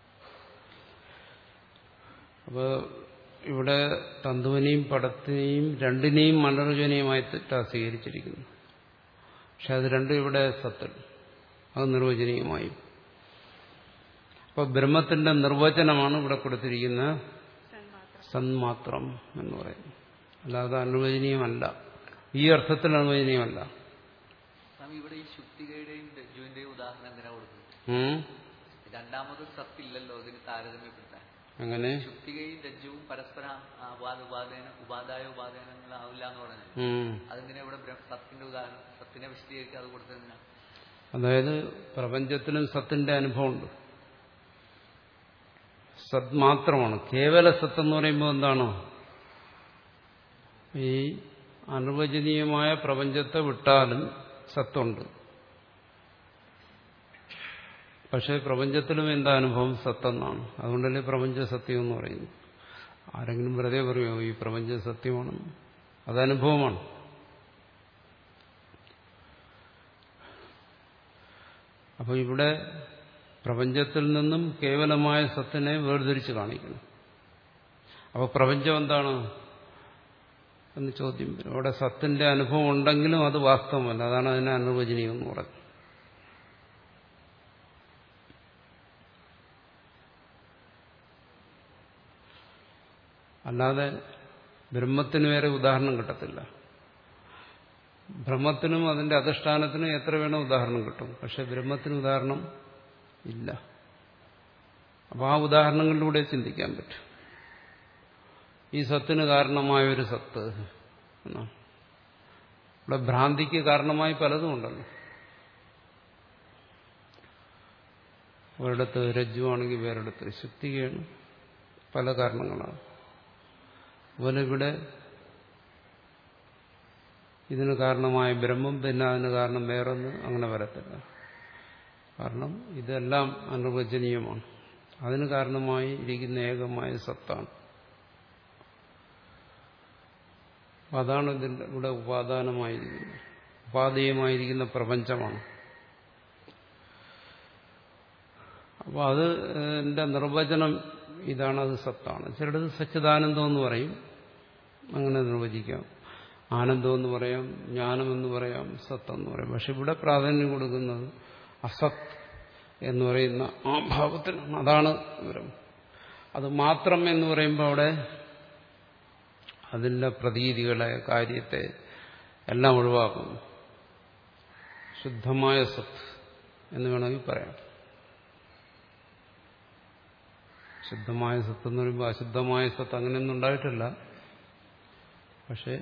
അപ്പോൾ ഇവിടെ തന്തുവിനെയും പടത്തിനെയും രണ്ടിനെയും അനിർവചനീയമായിട്ടാണ് സ്വീകരിച്ചിരിക്കുന്നു. പക്ഷെ അത് രണ്ടും ഇവിടെ സത്ത്, അത് നിർവചനീയമായി. അപ്പോൾ ബ്രഹ്മത്തിന്റെ നിർവചനമാണ് ഇവിടെ കൊടുത്തിരിക്കുന്ന സന്മാത്രം എന്ന് പറയുന്നത്. അല്ലാതെ അനിർവചനീയമല്ല, ഈ അർത്ഥത്തിൽ അനിർവചനീയമല്ല. ഇവിടെ ഈ ശുക്തികയുടെയും രജ്ജുവിന്റെയും ഉദാഹരണം എന്തിനാ കൊടുക്കുന്നത്? രണ്ടാമത് സത്തില്ലല്ലോ ഇതിന് താരതമ്യപ്പെടുത്താൻ. അങ്ങനെ ശുക്തികയും രജ്ജുവും പരസ്പരം ഉപാദേന ഉപാദായ ഉപാദേനങ്ങളാവില്ല എന്ന് പറഞ്ഞത്. അതിങ്ങനെ ഇവിടെ സത്തിന്റെ ഉദാഹരണം, സത്തിനെ വിശദീകരിക്കുക അത് കൊടുത്തതിനാ. അതായത് പ്രപഞ്ചത്തിനും സത്തിന്റെ അനുഭവമുണ്ട്. സത് മാത്രമാണ്. കേവല സത്ത് എന്ന് പറയുമ്പോൾ എന്താണ്? ഈ അനിർവചനീയമായ പ്രപഞ്ചത്തെ വിട്ടാലും സത്തുണ്ട്. പക്ഷെ പ്രപഞ്ചത്തിലും എന്താ അനുഭവം? സത്തെന്നാണ്. അതുകൊണ്ടല്ലേ പ്രപഞ്ച സത്യം എന്ന് പറയുന്നു. ആരെങ്കിലും വെറുതെ പറയുമോ ഈ പ്രപഞ്ച സത്യമാണെന്ന്? അതനുഭവമാണ്. അപ്പോൾ ഇവിടെ പ്രപഞ്ചത്തിൽ നിന്നും കേവലമായ സത്തിനെ വേർതിരിച്ച് കാണിക്കണം. അപ്പോൾ പ്രപഞ്ചം എന്താണ് എന്ന് ചോദ്യം വരും. അവിടെ സത്തിന്റെ അനുഭവം ഉണ്ടെങ്കിലും അത് വാസ്തവമല്ല. അതാണ് അതിനെ അനിർവചനീയം എന്ന് പറയുന്നത്. അല്ലാതെ ബ്രഹ്മത്തിന് വേറെ ഉദാഹരണം കിട്ടത്തില്ല. ബ്രഹ്മത്തിനും അതിന്റെ അധിഷ്ഠാനത്തിനും എത്ര വേണം ഉദാഹരണം കിട്ടും. പക്ഷെ ബ്രഹ്മത്തിന് ഉദാഹരണം ഇല്ല. അപ്പോൾ ആ ഉദാഹരണങ്ങളിലൂടെ ചിന്തിക്കാൻ പറ്റും. ഈ സത്തിന് കാരണമായൊരു സത്ത് എന്നാണ്. ഇവിടെ ഭ്രാന്തിക്ക് കാരണമായി പലതും ഉണ്ടല്ലോ. ഒരിടത്ത് രജ്ജുവാണെങ്കിൽ വേറൊരിടത്ത് ശുക്തികയാണ്. പല കാരണങ്ങളാണ്. അതുപോലെ ഇവിടെ ഇതിന് കാരണമായ ബ്രഹ്മം, പിന്നെ അതിന് കാരണം വേറൊന്ന്, അങ്ങനെ വരത്തില്ല. കാരണം ഇതെല്ലാം അനിർവചനീയമാണ്. അതിന് കാരണമായി ഇരിക്കുന്ന ഏകമായ സത്താണ്. അതാണ് ഇതിൻ്റെ ഇവിടെ ഉപാദാനമായിരിക്കുന്നത്, ഉപാദേയമായിരിക്കുന്ന പ്രപഞ്ചമാണ്. അപ്പോൾ അത് എൻ്റെ നിർവചനം ഇതാണ്, അത് സത്താണ്. ചിലടത് സച്ചിദാനന്ദം എന്ന് പറയും, അങ്ങനെ നിർവചിക്കാം. ആനന്ദമെന്ന് പറയാം, ജ്ഞാനമെന്ന് പറയാം, സത്തെന്ന് പറയാം. പക്ഷെ ഇവിടെ പ്രാധാന്യം കൊടുക്കുന്നത് അസത് എന്ന് പറയുന്ന ആ ഭാവത്തിനാണ്. അതാണ് വിവരം. അത് മാത്രം എന്ന് പറയുമ്പോൾ അവിടെ അതിൻ്റെ പ്രതീതികളെ, കാര്യത്തെ എല്ലാം ഒഴിവാക്കുന്നു. ശുദ്ധമായ സത്ത് എന്ന് വേണമെങ്കിൽ പറയാം. ശുദ്ധമായ സത്ത് എന്ന് പറയുമ്പോൾ അശുദ്ധമായ സത്ത് അങ്ങനെയൊന്നും ഉണ്ടായിട്ടില്ല. പക്ഷെ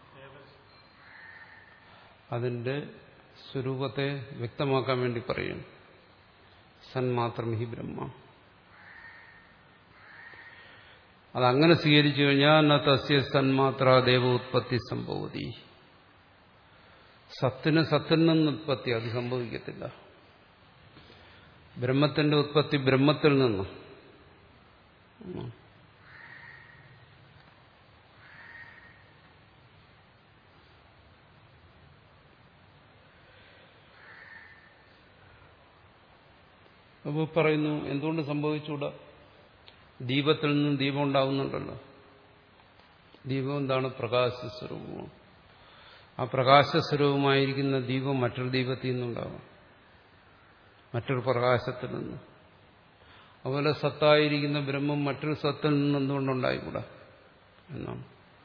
അതിൻ്റെ സ്വരൂപത്തെ വ്യക്തമാക്കാൻ വേണ്ടി പറയും. സന്മാത്രം ഹി ബ്രഹ്മ. അതങ്ങനെ സ്വീകരിച്ചു കഴിഞ്ഞാൽ ന തസ്യ സന്മാത്ര ദേവോത്പത്തി സംഭവതി. സത്തിന് സത്തിൽ നിന്ന് ഉത്പത്തി അത് സംഭവിക്കത്തില്ല. ബ്രഹ്മത്തിന്റെ ഉത്പത്തി ബ്രഹ്മത്തിൽ നിന്ന്. അപ്പോൾ പറയുന്നു എന്തുകൊണ്ട് സംഭവിച്ചുകൂടാ? ദീപത്തിൽ നിന്നും ദീപം ഉണ്ടാവുന്നുണ്ടല്ലോ. ദീപം എന്താണ്? പ്രകാശസ്വരൂപമാണ്. ആ പ്രകാശസ്വരൂപമായിരിക്കുന്ന ദീപം മറ്റൊരു ദീപത്തിൽ നിന്നുണ്ടാവാം, മറ്റൊരു പ്രകാശത്തിൽ നിന്ന്. അതുപോലെ സത്തായിരിക്കുന്ന ബ്രഹ്മം മറ്റൊരു സത്തിൽ നിന്ന് എന്തുകൊണ്ടുണ്ടായിക്കൂടാ എന്നാണ്.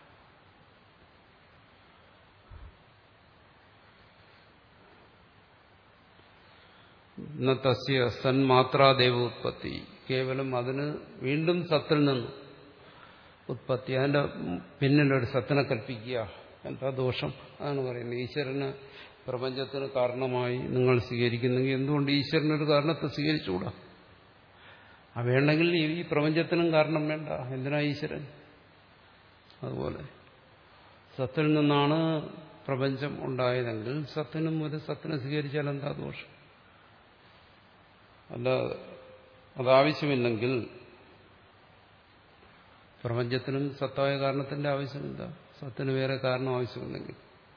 തസ്യ സന്മാത്രാ ദേവോത്പത്തി. കേവലം അതിന് വീണ്ടും സത്തിൽ നിന്ന് ഉത്പത്തി. അതിന്റെ പിന്നിലൊരു സത്തിനെ കൽപ്പിക്കുക, എന്താ ദോഷം? അതാണ് പറയുന്നത്. ഈശ്വരന് പ്രപഞ്ചത്തിന് കാരണമായി നിങ്ങൾ സ്വീകരിക്കുന്നെങ്കിൽ എന്തുകൊണ്ട് ഈശ്വരനൊരു കാരണത്തെ സ്വീകരിച്ചുകൂടാ? ആ വേണ്ടെങ്കിൽ ഈ പ്രപഞ്ചത്തിനും കാരണം വേണ്ട. എന്തിനാ ഈശ്വരൻ? അതുപോലെ സത്തിൽ നിന്നാണ് പ്രപഞ്ചം ഉണ്ടായതെങ്കിൽ സത്തിനും ഒരു സത്തിനെ സ്വീകരിച്ചാൽ എന്താ ദോഷം? അല്ല, അതാവശ്യമില്ലെങ്കിൽ പ്രപഞ്ചത്തിനും സത്തായ കാരണത്തിന്റെ ആവശ്യമില്ല. സത്തിന് വേറെ കാരണം ആവശ്യമില്ലെങ്കിൽ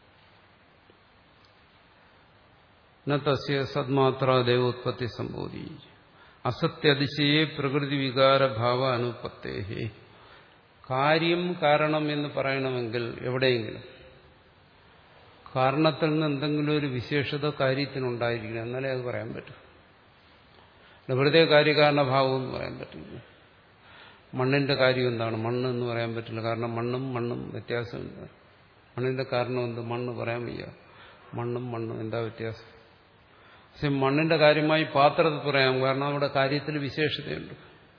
ന തസ്യ സദ്മാത്ര ദേവോത്പത്തി സംഭൂതി അസത്യതിശയെ പ്രകൃതി വികാരഭാവ അനുപത്തേഹേ. കാര്യം കാരണം എന്ന് പറയണമെങ്കിൽ എവിടെയെങ്കിലും കാരണത്തിൽ നിന്ന് എന്തെങ്കിലും ഒരു വിശേഷത കാര്യത്തിനുണ്ടായിരിക്കണം, എന്നാലേ അത് പറയാൻ പറ്റും. വെറുതെ കാര്യകാരണഭാവം എന്ന് പറയാൻ പറ്റില്ല. മണ്ണിന്റെ കാര്യം എന്താണ്? മണ്ണ് എന്ന് പറയാൻ പറ്റില്ല. കാരണം മണ്ണും മണ്ണും വ്യത്യാസമില്ല. മണ്ണിന്റെ കാരണം എന്ത്? മണ്ണ് പറയാൻ വയ്യ. മണ്ണും മണ്ണും എന്താ വ്യത്യാസം? പക്ഷെ മണ്ണിന്റെ കാര്യമായി പാത്രത്തിൽ പറയാം, കാരണം അവിടെ കാര്യത്തിൽ വിശേഷതയുണ്ട്.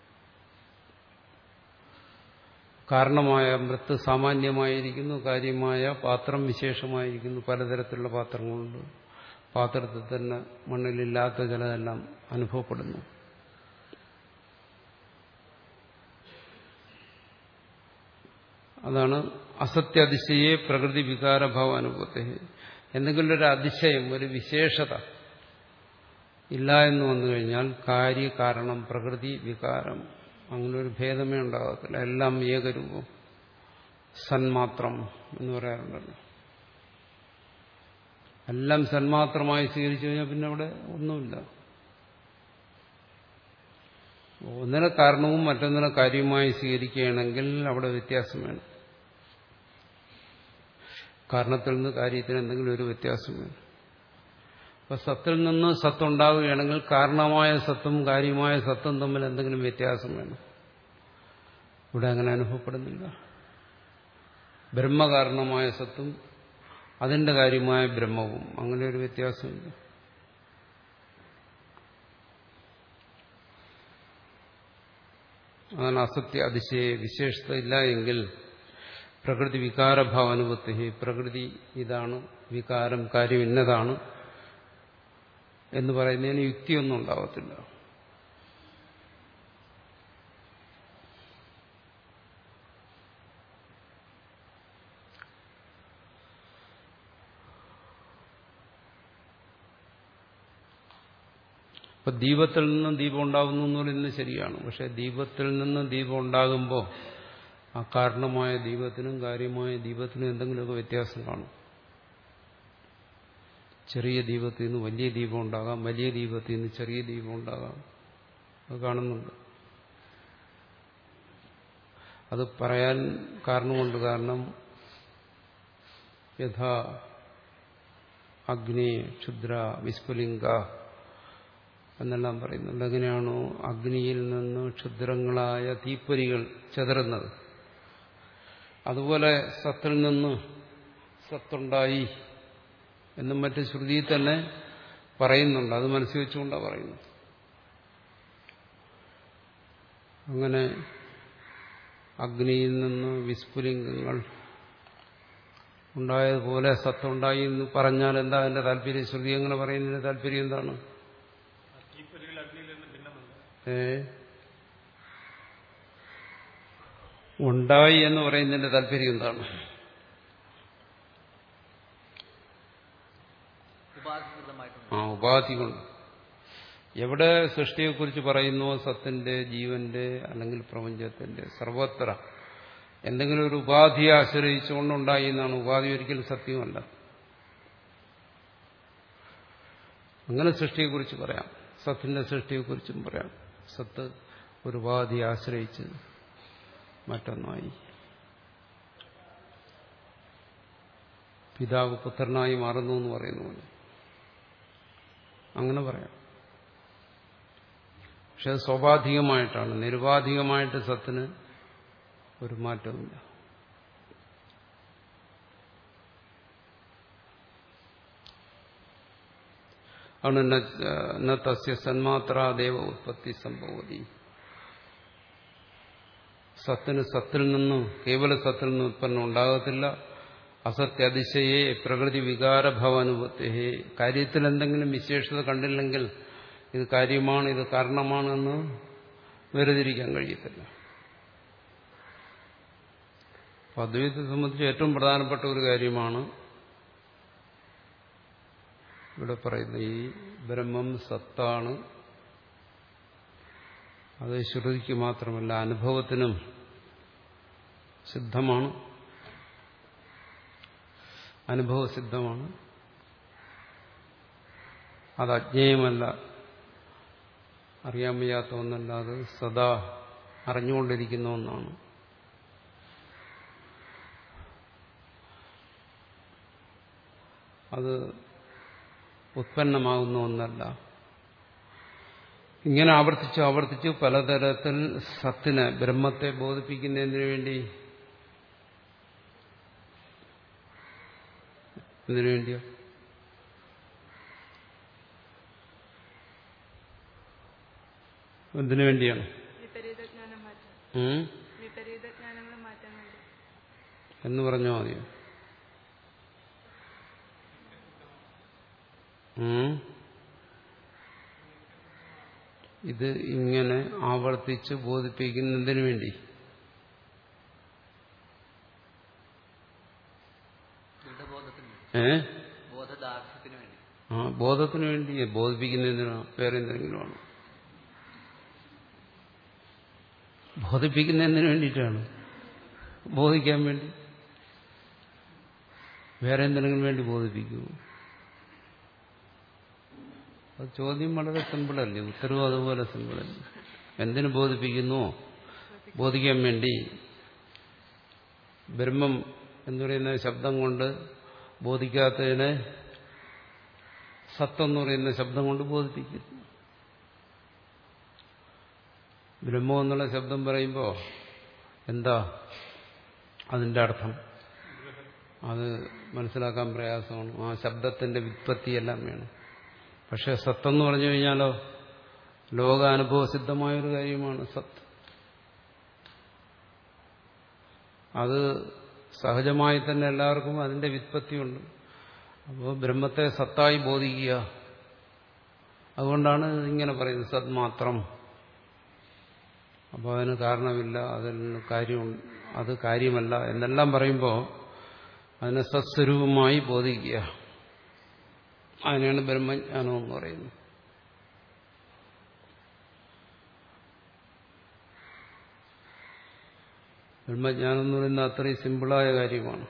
കാരണമായ മൃത്ത് സാമാന്യമായിരിക്കുന്നു, കാര്യമായ പാത്രം വിശേഷമായിരിക്കുന്നു. പലതരത്തിലുള്ള പാത്രങ്ങളുണ്ട്. പാത്രത്തിൽ തന്നെ മണ്ണിലില്ലാത്ത ചിലതെല്ലാം അനുഭവപ്പെടുന്നു. അതാണ് അസത്യാതിശയെ പ്രകൃതി വികാരഭാവ അനുഭവത്തെ. എന്തെങ്കിലും ഒരു അതിശയം, ഒരു വിശേഷത ഇല്ല എന്ന് വന്നു കഴിഞ്ഞാൽ കാര്യകാരണം പ്രകൃതി വികാരം അങ്ങനെ ഒരു ഭേദമേ ഉണ്ടാകത്തില്ല. എല്ലാം ഏകരൂപം, സന്മാത്രം എന്ന് പറയാറുണ്ടല്ലോ. എല്ലാം സന്മാത്രമായി സ്വീകരിച്ചു കഴിഞ്ഞാൽ പിന്നെ അവിടെ ഒന്നുമില്ല. ഒന്നിനെ കാരണവും മറ്റൊന്നിനെ കാര്യവുമായി സ്വീകരിക്കുകയാണെങ്കിൽ അവിടെ വ്യത്യാസം വേണം. കാരണത്തിൽ നിന്ന് കാര്യത്തിന് എന്തെങ്കിലും ഒരു വ്യത്യാസം വേണം. അപ്പൊ സത്തിൽ നിന്ന് സത്തുണ്ടാവുകയാണെങ്കിൽ കാരണമായ സത്തും കാര്യമായ സത്തും തമ്മിൽ എന്തെങ്കിലും വ്യത്യാസം വേണം. ഇവിടെ അങ്ങനെ അനുഭവപ്പെടുന്നില്ല. ബ്രഹ്മകാരണമായ സത്തും അതിന്റെ കാര്യമായ ബ്രഹ്മവും അങ്ങനെ ഒരു വ്യത്യാസമില്ല. അതാണ് അസത്യ അതിശയ വിശേഷത ഇല്ല എങ്കിൽ പ്രകൃതി വികാരഭാവാനുപത്തി. പ്രകൃതി ഇതാണ്, വികാരം കാര്യം ഇന്നതാണ് എന്ന് പറയുന്നതിന് യുക്തിയൊന്നും ഉണ്ടാവത്തില്ല. ഇപ്പൊ ദീപത്തിൽ നിന്ന് ദീപം ഉണ്ടാകുന്നു എന്ന് പറയുന്നത് ശരിയാണ്. പക്ഷെ ദീപത്തിൽ നിന്ന് ദീപം ഉണ്ടാകുമ്പോൾ ആ കാരണമായ ദീപത്തിനും കാര്യമായ ദീപത്തിനും എന്തെങ്കിലുമൊക്കെ വ്യത്യാസം കാണും. ചെറിയ ദീപത്തിൽ നിന്ന് വലിയ ദീപം ഉണ്ടാകാം, വലിയ ദീപത്തിൽ നിന്ന് ചെറിയ ദീപം ഉണ്ടാകാം. അത് കാണുന്നുണ്ട്. അത് പറയാൻ കാരണമുണ്ട്. കാരണം യഥാ അഗ്നി ക്ഷുദ്ര വിസ്ഫുലിംഗ എന്നെല്ലാം പറയുന്നുണ്ട്. എങ്ങനെയാണോ അഗ്നിയിൽ നിന്ന് ക്ഷുദ്രങ്ങളായ തീപ്പൊരികൾ ചെതറുന്നത്, അതുപോലെ സത്തിൽ നിന്ന് സത്തുണ്ടായി എന്നും മറ്റ് ശ്രുതിയിൽ തന്നെ പറയുന്നുണ്ട്. അത് മനസ്സിൽ വെച്ചുകൊണ്ടാണ് പറയുന്നത്. അങ്ങനെ അഗ്നിയിൽ നിന്ന് വിസ്ഫുലിംഗങ്ങൾ ഉണ്ടായതുപോലെ സത്തുണ്ടായി എന്ന് പറഞ്ഞാൽ എന്താ അതിന്റെ താല്പര്യം? ശ്രുതി അങ്ങനെ പറയുന്നതിന്റെ താല്പര്യം എന്താണ്? ഏ ഉണ്ടായി എന്ന് പറയുന്നതിന്റെ താല്പര്യം എന്താണ്? ആ ഉപാധി കൊണ്ട്. എവിടെ സൃഷ്ടിയെക്കുറിച്ച് പറയുന്നു, സത്തിന്റെ, ജീവന്റെ അല്ലെങ്കിൽ പ്രപഞ്ചത്തിന്റെ, സർവത്ര എന്തെങ്കിലും ഒരു ഉപാധിയെ ആശ്രയിച്ചുകൊണ്ടുണ്ടായി എന്നാണ്. ഉപാധി ഒരിക്കലും സത്യമല്ല. അങ്ങനെ സൃഷ്ടിയെക്കുറിച്ച് പറയാം, സത്തിന്റെ സൃഷ്ടിയെക്കുറിച്ചും പറയാം. സത്ത് ഒരു ഉപാധിയെ ആശ്രയിച്ച് മറ്റൊന്നായി, പിതാവ് പുത്രനായി മാറുന്നു എന്ന് പറയുന്നു പോലെ അങ്ങനെ പറയാം. പക്ഷെ അത് സ്വാഭാവികമായിട്ടാണ്. നിരുപാധികമായിട്ട് സത്തിന് ഒരു മാറ്റമില്ല. ആണ് ന തസ്യ സന്മാത്ര ദേവ ഉത്പത്തി സംഭവതി. സത്തിന് സത്തിൽ നിന്നും കേവല സത്തിൽ നിന്ന് ഉത്പന്നം ഉണ്ടാകത്തില്ല. അസത്യതിശയെ പ്രകൃതി വികാരഭാവാനുപത്തി. കാര്യത്തിൽ എന്തെങ്കിലും വിശേഷത കണ്ടില്ലെങ്കിൽ ഇത് കാര്യമാണ്, ഇത് കാരണമാണെന്ന് വേർതിരിക്കാൻ കഴിയത്തില്ല. അദ്വൈതത്തെ സംബന്ധിച്ച് ഏറ്റവും പ്രധാനപ്പെട്ട ഒരു കാര്യമാണ് ഇവിടെ പറയുന്നത്. ഈ ബ്രഹ്മം സത്താണ്, അത് ശ്രുതിക്ക് മാത്രമല്ല അനുഭവത്തിനും സിദ്ധമാണ്, അനുഭവസിദ്ധമാണ്. അത് അജ്ഞേയമല്ല, അറിയാൻ വയ്യാത്ത ഒന്നല്ല, അത് സദാ അറിഞ്ഞുകൊണ്ടിരിക്കുന്ന ഒന്നാണ്. അത് ഉത്പന്നമാകുന്ന ഒന്നല്ല. ഇങ്ങനെ ആവർത്തിച്ചു ആവർത്തിച്ചു പലതരത്തിൽ സത്തിനെ, ബ്രഹ്മത്തെ ബോധിപ്പിക്കുന്നതിന് വേണ്ടി എന്തിനു വേണ്ടിയോ എന്തിനു വേണ്ടിയാണ്? എന്ന് പറഞ്ഞോ മതിയോ? ഇത് ഇങ്ങനെ ആവർത്തിച്ച് ബോധിപ്പിക്കുന്നതിന് വേണ്ടി. ഏ ആ ബോധത്തിന് വേണ്ടി. ബോധിപ്പിക്കുന്നതിനോ വേറെ എന്തെങ്കിലും ആണോ? ബോധിപ്പിക്കുന്നതിന് വേണ്ടിയിട്ടാണ്. ബോധിക്കാൻ വേണ്ടി വേറെ എന്തെങ്കിലും വേണ്ടി ബോധിപ്പിക്കുമോ? അത് ചോദ്യം വളരെ സിമ്പിളല്ലേ, ഉത്തരവും അതുപോലെ സിമ്പിളല്ലേ. എന്തിനു ബോധിപ്പിക്കുന്നു? ബോധിക്കാൻ വേണ്ടി. ബ്രഹ്മം എന്ന് പറയുന്ന ശബ്ദം കൊണ്ട് ബോധിക്കാത്തതിനെ സത്തെന്ന് പറയുന്ന ശബ്ദം കൊണ്ട് ബോധിപ്പിക്കുന്നു. ബ്രഹ്മം എന്നുള്ള ശബ്ദം പറയുമ്പോൾ എന്താ അതിന്റെ അർത്ഥം? അത് മനസ്സിലാക്കാൻ പ്രയാസമാണ്. ആ ശബ്ദത്തിന്റെ വ്യുത്പത്തിയെല്ലാം വേണം. പക്ഷെ സത്തെന്ന് പറഞ്ഞു കഴിഞ്ഞാലോ ലോകാനുഭവസിദ്ധമായൊരു കാര്യമാണ് സത്ത്. അത് സഹജമായി തന്നെ എല്ലാവർക്കും അതിന്റെ വ്യുത്പത്തിയുണ്ട്. അപ്പോൾ ബ്രഹ്മത്തെ സത്തായി ബോധിക്കുക. അതുകൊണ്ടാണ് ഇങ്ങനെ പറയുന്നത് സത് മാത്രം. അപ്പോൾ അതിന് കാരണമില്ല, അതിന് കാര്യം, അത് കാര്യമല്ല എന്നെല്ലാം പറയുമ്പോൾ അതിനെ സത്സ്വരൂപമായി ബോധിക്കുക. അതിനാണ് ബ്രഹ്മജ്ഞാനം എന്ന് പറയുന്നത്. ബ്രഹ്മജ്ഞാനം എന്ന് പറയുന്നത് അത്രയും സിമ്പിളായ കാര്യമാണ്.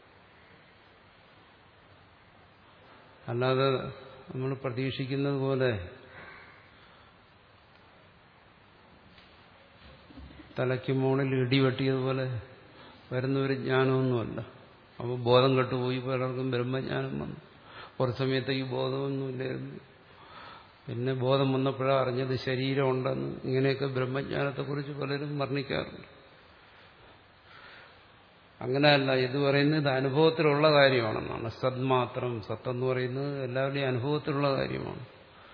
അല്ലാതെ നമ്മൾ പ്രതീക്ഷിക്കുന്നത് പോലെ തലയ്ക്ക് മുകളിൽ ഇടിവെട്ടിയതുപോലെ വരുന്ന ഒരു ജ്ഞാനമൊന്നുമല്ല. അപ്പോൾ ബോധം കെട്ടുപോയി പലർക്കും ബ്രഹ്മജ്ഞാനം വന്നു. കുറച്ച് സമയത്തേക്ക് ബോധമൊന്നുമില്ലായിരുന്നു, പിന്നെ ബോധം വന്നപ്പോഴാണ് അറിഞ്ഞത് ശരീരമുണ്ടെന്ന്. ഇങ്ങനെയൊക്കെ ബ്രഹ്മജ്ഞാനത്തെക്കുറിച്ച് പലരും വർണ്ണിക്കാറുണ്ട്. അങ്ങനെയല്ല, ഇത് പറയുന്നത് ഇത് അനുഭവത്തിലുള്ള കാര്യമാണെന്നാണ്. സദ്മാത്രം, സത്തെന്ന് പറയുന്നത് എല്ലാവരുടെയും അനുഭവത്തിലുള്ള കാര്യമാണ്.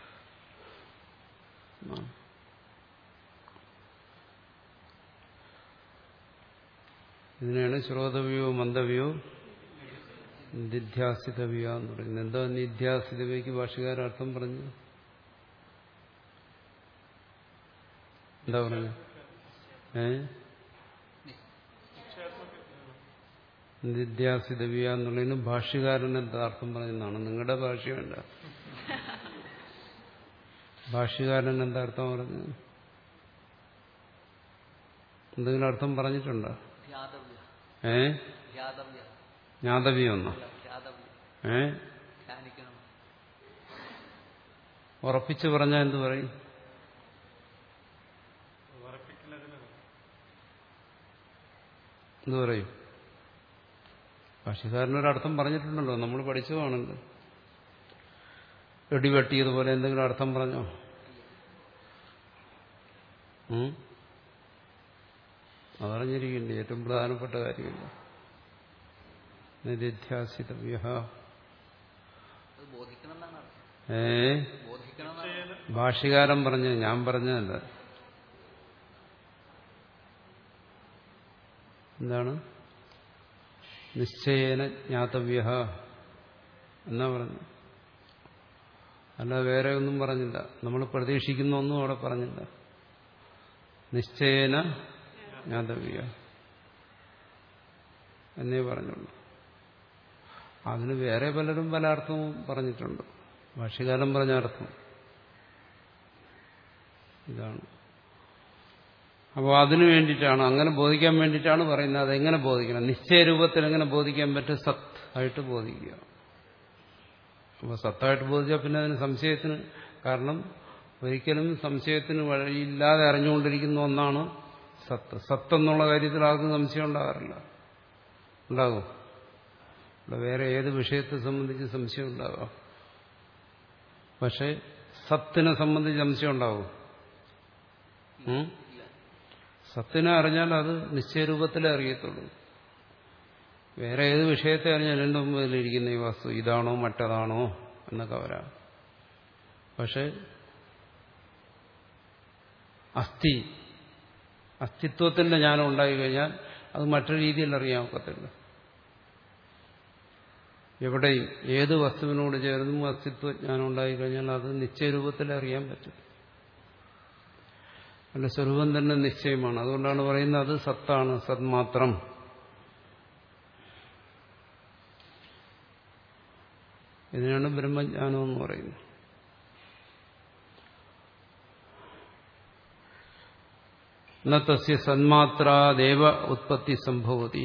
ഇതിനെയാണ് ശ്രോതവ്യോ മന്ദവ്യോ നിധ്യാസിതവ്യ എന്ന് പറയുന്നത്. എന്താ നിധ്യാസിതവ്യക്ക് ഭാഷകാരൻ അർത്ഥം പറഞ്ഞു? എന്താ പറഞ്ഞു? ഏ നിധ്യാസിതവ്യ എന്നുള്ളതിന് ഭാഷ്യകാരൻ എന്താ അർത്ഥം പറഞ്ഞെന്നാണ്. നിങ്ങളുടെ ഭാഷയല്ല, ഭാഷ്യകാരൻ എന്താ അർത്ഥം പറഞ്ഞത്? എന്തെങ്കിലും അർത്ഥം പറഞ്ഞിട്ടുണ്ടോ? ഏ ജ്ഞാതവ്യൊന്നോ? ഏ ഉറപ്പിച്ചു പറഞ്ഞാൽ എന്തു പറയും? എന്തു പറയും? ഭാഷകാരനൊരർത്ഥം പറഞ്ഞിട്ടുണ്ടല്ലോ, നമ്മൾ പഠിച്ചതാണല്ലോ. ഇടിവെട്ടിയതുപോലെ എന്തെങ്കിലും അർത്ഥം പറഞ്ഞോ? അതറിഞ്ഞിരിക്കണ്ടേ, ഏറ്റവും പ്രധാനപ്പെട്ട കാര്യമില്ല. നിധ്യാസിതവ്യ. ഏ ഭാഷ്യകാരൻ പറഞ്ഞ, ഞാൻ പറഞ്ഞതല്ല. എന്താണ്? നിശ്ചയേന ജ്ഞാതവ്യ എന്നാ പറഞ്ഞു. അല്ല വേറെ ഒന്നും പറഞ്ഞില്ല. നമ്മൾ പ്രതീക്ഷിക്കുന്ന ഒന്നും അവിടെ പറഞ്ഞില്ല. നിശ്ചയേന ജ്ഞാതവ്യ എന്നേ പറഞ്ഞുള്ളൂ. അതിന് വേറെ പലരും പല അർത്ഥവും പറഞ്ഞിട്ടുണ്ട്. ഭാഷ്യകാരൻ പറഞ്ഞ അർത്ഥം ഇതാണ്. അപ്പോൾ അതിനു വേണ്ടിയിട്ടാണ്, അങ്ങനെ ബോധിക്കാൻ വേണ്ടിയിട്ടാണ് പറയുന്നത്. അതെങ്ങനെ ബോധിക്കണം? നിശ്ചയരൂപത്തിൽ എങ്ങനെ ബോധിക്കാൻ പറ്റും? സത്ത് ആയിട്ട് ബോധിക്കുക. അപ്പോൾ സത്തായിട്ട് ബോധിച്ചാൽ പിന്നെ അതിന് സംശയത്തിന് കാരണം ഒരിക്കലും സംശയത്തിന് വഴിയില്ലാതെ അറിഞ്ഞുകൊണ്ടിരിക്കുന്ന ഒന്നാണ് സത്ത്. സത്തെന്നുള്ള കാര്യത്തിൽ ആർക്കും സംശയം ഉണ്ടാകാറില്ല. ഉണ്ടാകും. ഇവിടെ വേറെ ഏത് വിഷയത്തെ സംബന്ധിച്ച് സംശയം ഉണ്ടാകാം. പക്ഷെ സത്തിനെ സംബന്ധിച്ച് സംശയം ഉണ്ടാവും. സത്തിനെ അറിഞ്ഞാൽ അത് നിശ്ചയരൂപത്തിലേ അറിയത്തുള്ളൂ. വേറെ ഏത് വിഷയത്തെ അറിഞ്ഞാൽ എൻ്റെ മുമ്പിലിരിക്കുന്ന ഈ വസ്തു ഇതാണോ മറ്റതാണോ എന്നൊക്കെ വരാം. പക്ഷെ അസ്ഥി അസ്തിത്വത്തിന്റെ ജ്ഞാനം ഉണ്ടായിക്കഴിഞ്ഞാൽ അത് മറ്റൊരു രീതിയിൽ അറിയാൻ ഒക്കത്തില്ല. എവിടെയും ഏത് വസ്തുവിനോട് ചേർന്നും അസ്തിത്വജ്ഞാനം ഉണ്ടായിക്കഴിഞ്ഞാൽ അത് നിശ്ചയരൂപത്തിൽ അറിയാൻ പറ്റും. അതിന്റെ സ്വരൂപം തന്നെ നിശ്ചയമാണ്. അതുകൊണ്ടാണ് പറയുന്നത് അത് സത്താണ്, സത്മാത്രം. ഇതിനാണ് ബ്രഹ്മജ്ഞാനം എന്ന് പറയുന്നത്. ന തസ്യ സന്മാത്രാദേവ ഉത്പത്തി സംഭവതി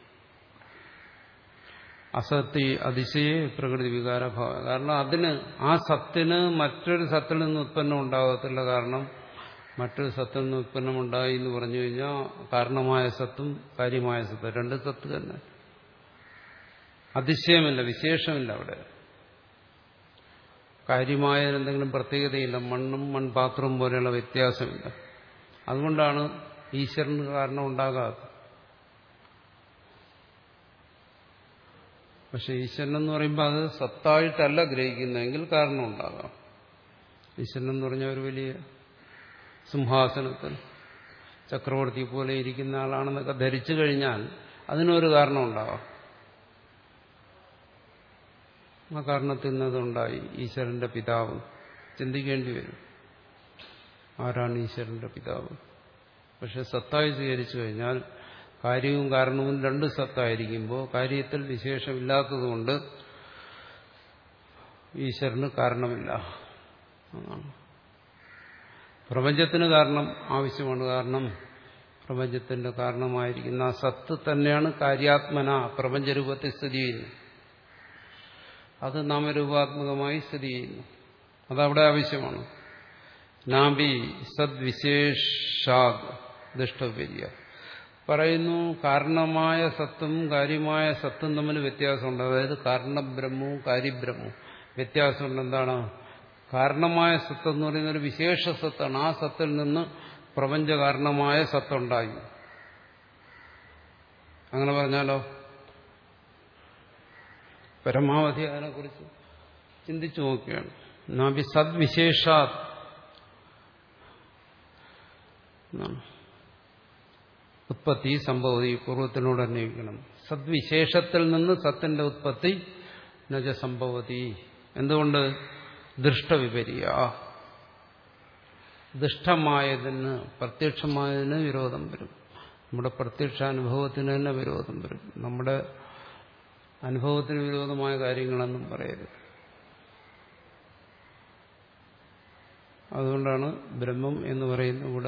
അസത്തി അതിശയെ പ്രകൃതി വികാരഭാവ. കാരണം അതിന് ആ സത്തിന് മറ്റൊരു സത്തിൽ നിന്ന് ഉത്പന്നം ഉണ്ടാകത്തില്ല. കാരണം മറ്റൊരു സത്തിൽ നിന്ന് ഉത്പന്നം ഉണ്ടായി എന്ന് പറഞ്ഞു കഴിഞ്ഞാൽ കാരണമായ സത്തും കാര്യമായ സത്തും രണ്ട് സത്ത് തന്നെ. അതിശയമില്ല, വിശേഷമില്ല. അവിടെ കാര്യമായ എന്തെങ്കിലും പ്രത്യേകതയില്ല. മണ്ണും മൺപാത്രവും പോലെയുള്ള വ്യത്യാസമില്ല. അതുകൊണ്ടാണ് ഈശ്വരന് കാരണം ഉണ്ടാകാത്തത്. പക്ഷെ ഈശ്വരൻ എന്ന് പറയുമ്പോൾ അത് സത്തായിട്ടല്ല ഗ്രഹിക്കുന്നതെങ്കിൽ കാരണം ഉണ്ടാകാം. ഈശ്വരൻ എന്ന് പറഞ്ഞ ഒരു വലിയ സിംഹാസനത്തിൽ ചക്രവർത്തി പോലെ ഇരിക്കുന്ന ആളാണെന്നൊക്കെ ധരിച്ചു കഴിഞ്ഞാൽ അതിനൊരു കാരണം ഉണ്ടാവാം. ആ കാരണത്തിൽ നിന്നതുണ്ടായി ഈശ്വരന്റെ പിതാവ്. ചിന്തിക്കേണ്ടി വരും, ആരാണ് ഈശ്വരന്റെ പിതാവ്? പക്ഷെ സത്തായി സ്വീകരിച്ചു കഴിഞ്ഞാൽ കാര്യവും കാരണവും രണ്ട് സത്തായിരിക്കുമ്പോൾ കാര്യത്തിൽ വിശേഷമില്ലാത്തതുകൊണ്ട് ഈശ്വരന് കാരണമില്ല എന്നാണ്. പ്രപഞ്ചത്തിന് കാരണം ആവശ്യമാണ്. കാരണം പ്രപഞ്ചത്തിന്റെ കാരണമായിരിക്കുന്ന ആ സത്ത് തന്നെയാണ് കാര്യാത്മന പ്രപഞ്ചരൂപത്തിൽ സ്ഥിതി ചെയ്യുന്നത്. അത് നാമരൂപാത്മകമായി സ്ഥിതി ചെയ്യുന്നു. അതവിടെ ആവശ്യമാണ്. നാബി സദ്വിശേഷാദ് ദുഷ്ടവ്യ പറയുന്നു. കാരണമായ സത്തും കാര്യമായ സത്തും തമ്മിൽ വ്യത്യാസമുണ്ട്. അതായത് കാരണബ്രഹ്മവും കാര്യബ്രഹ്മവും വ്യത്യാസമുണ്ട്. എന്താണ്? കാരണമായ സത്ത് എന്ന് പറയുന്ന ഒരു വിശേഷ സത്താണ്. ആ സത്തിൽ നിന്ന് പ്രപഞ്ച കാരണമായ സത്തുണ്ടായി. അങ്ങനെ പറഞ്ഞാലോ പരമാവധി അതിനെക്കുറിച്ച് ചിന്തിച്ചു നോക്കുകയാണ്. നാബി സദ്വിശേഷാത് ഉത്പത്തി സംഭവതി പൂർവ്വത്തിനോട് അന്വയിക്കണം. സദ്വിശേഷത്തിൽ നിന്ന് സത്തിന്റെ ഉത്പത്തി നജ സംഭവതി. എന്തുകൊണ്ട്? ദൃഷ്ടവിപര്യ. ദുഷ്ടമായതിന് പ്രത്യക്ഷമായതിന് വിരോധം വരും. നമ്മുടെ പ്രത്യക്ഷാനുഭവത്തിന് തന്നെ വിരോധം വരും. നമ്മുടെ അനുഭവത്തിന് വിരോധമായ കാര്യങ്ങളെന്നും പറയരുത്. അതുകൊണ്ടാണ് ബ്രഹ്മം എന്ന് പറയുന്നത് ഇവിടെ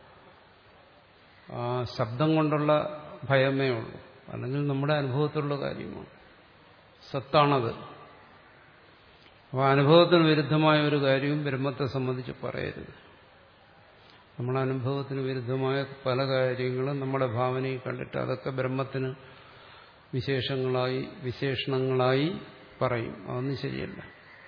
ആ ശബ്ദം കൊണ്ടുള്ള ഭയമേ ഉള്ളൂ. അല്ലെങ്കിൽ നമ്മുടെ അനുഭവത്തിലുള്ള കാര്യമാണ്. സത്താണത്. അപ്പോൾ അനുഭവത്തിന് വിരുദ്ധമായ ഒരു കാര്യവും ബ്രഹ്മത്തെ സംബന്ധിച്ച് പറയരുത്. നമ്മുടെ അനുഭവത്തിന് വിരുദ്ധമായ പല കാര്യങ്ങളും നമ്മുടെ ഭാവനയിൽ കണ്ടിട്ട് അതൊക്കെ ബ്രഹ്മത്തിന് വിശേഷങ്ങളായി വിശേഷണങ്ങളായി പറയും. അതൊന്നും ശരിയല്ല.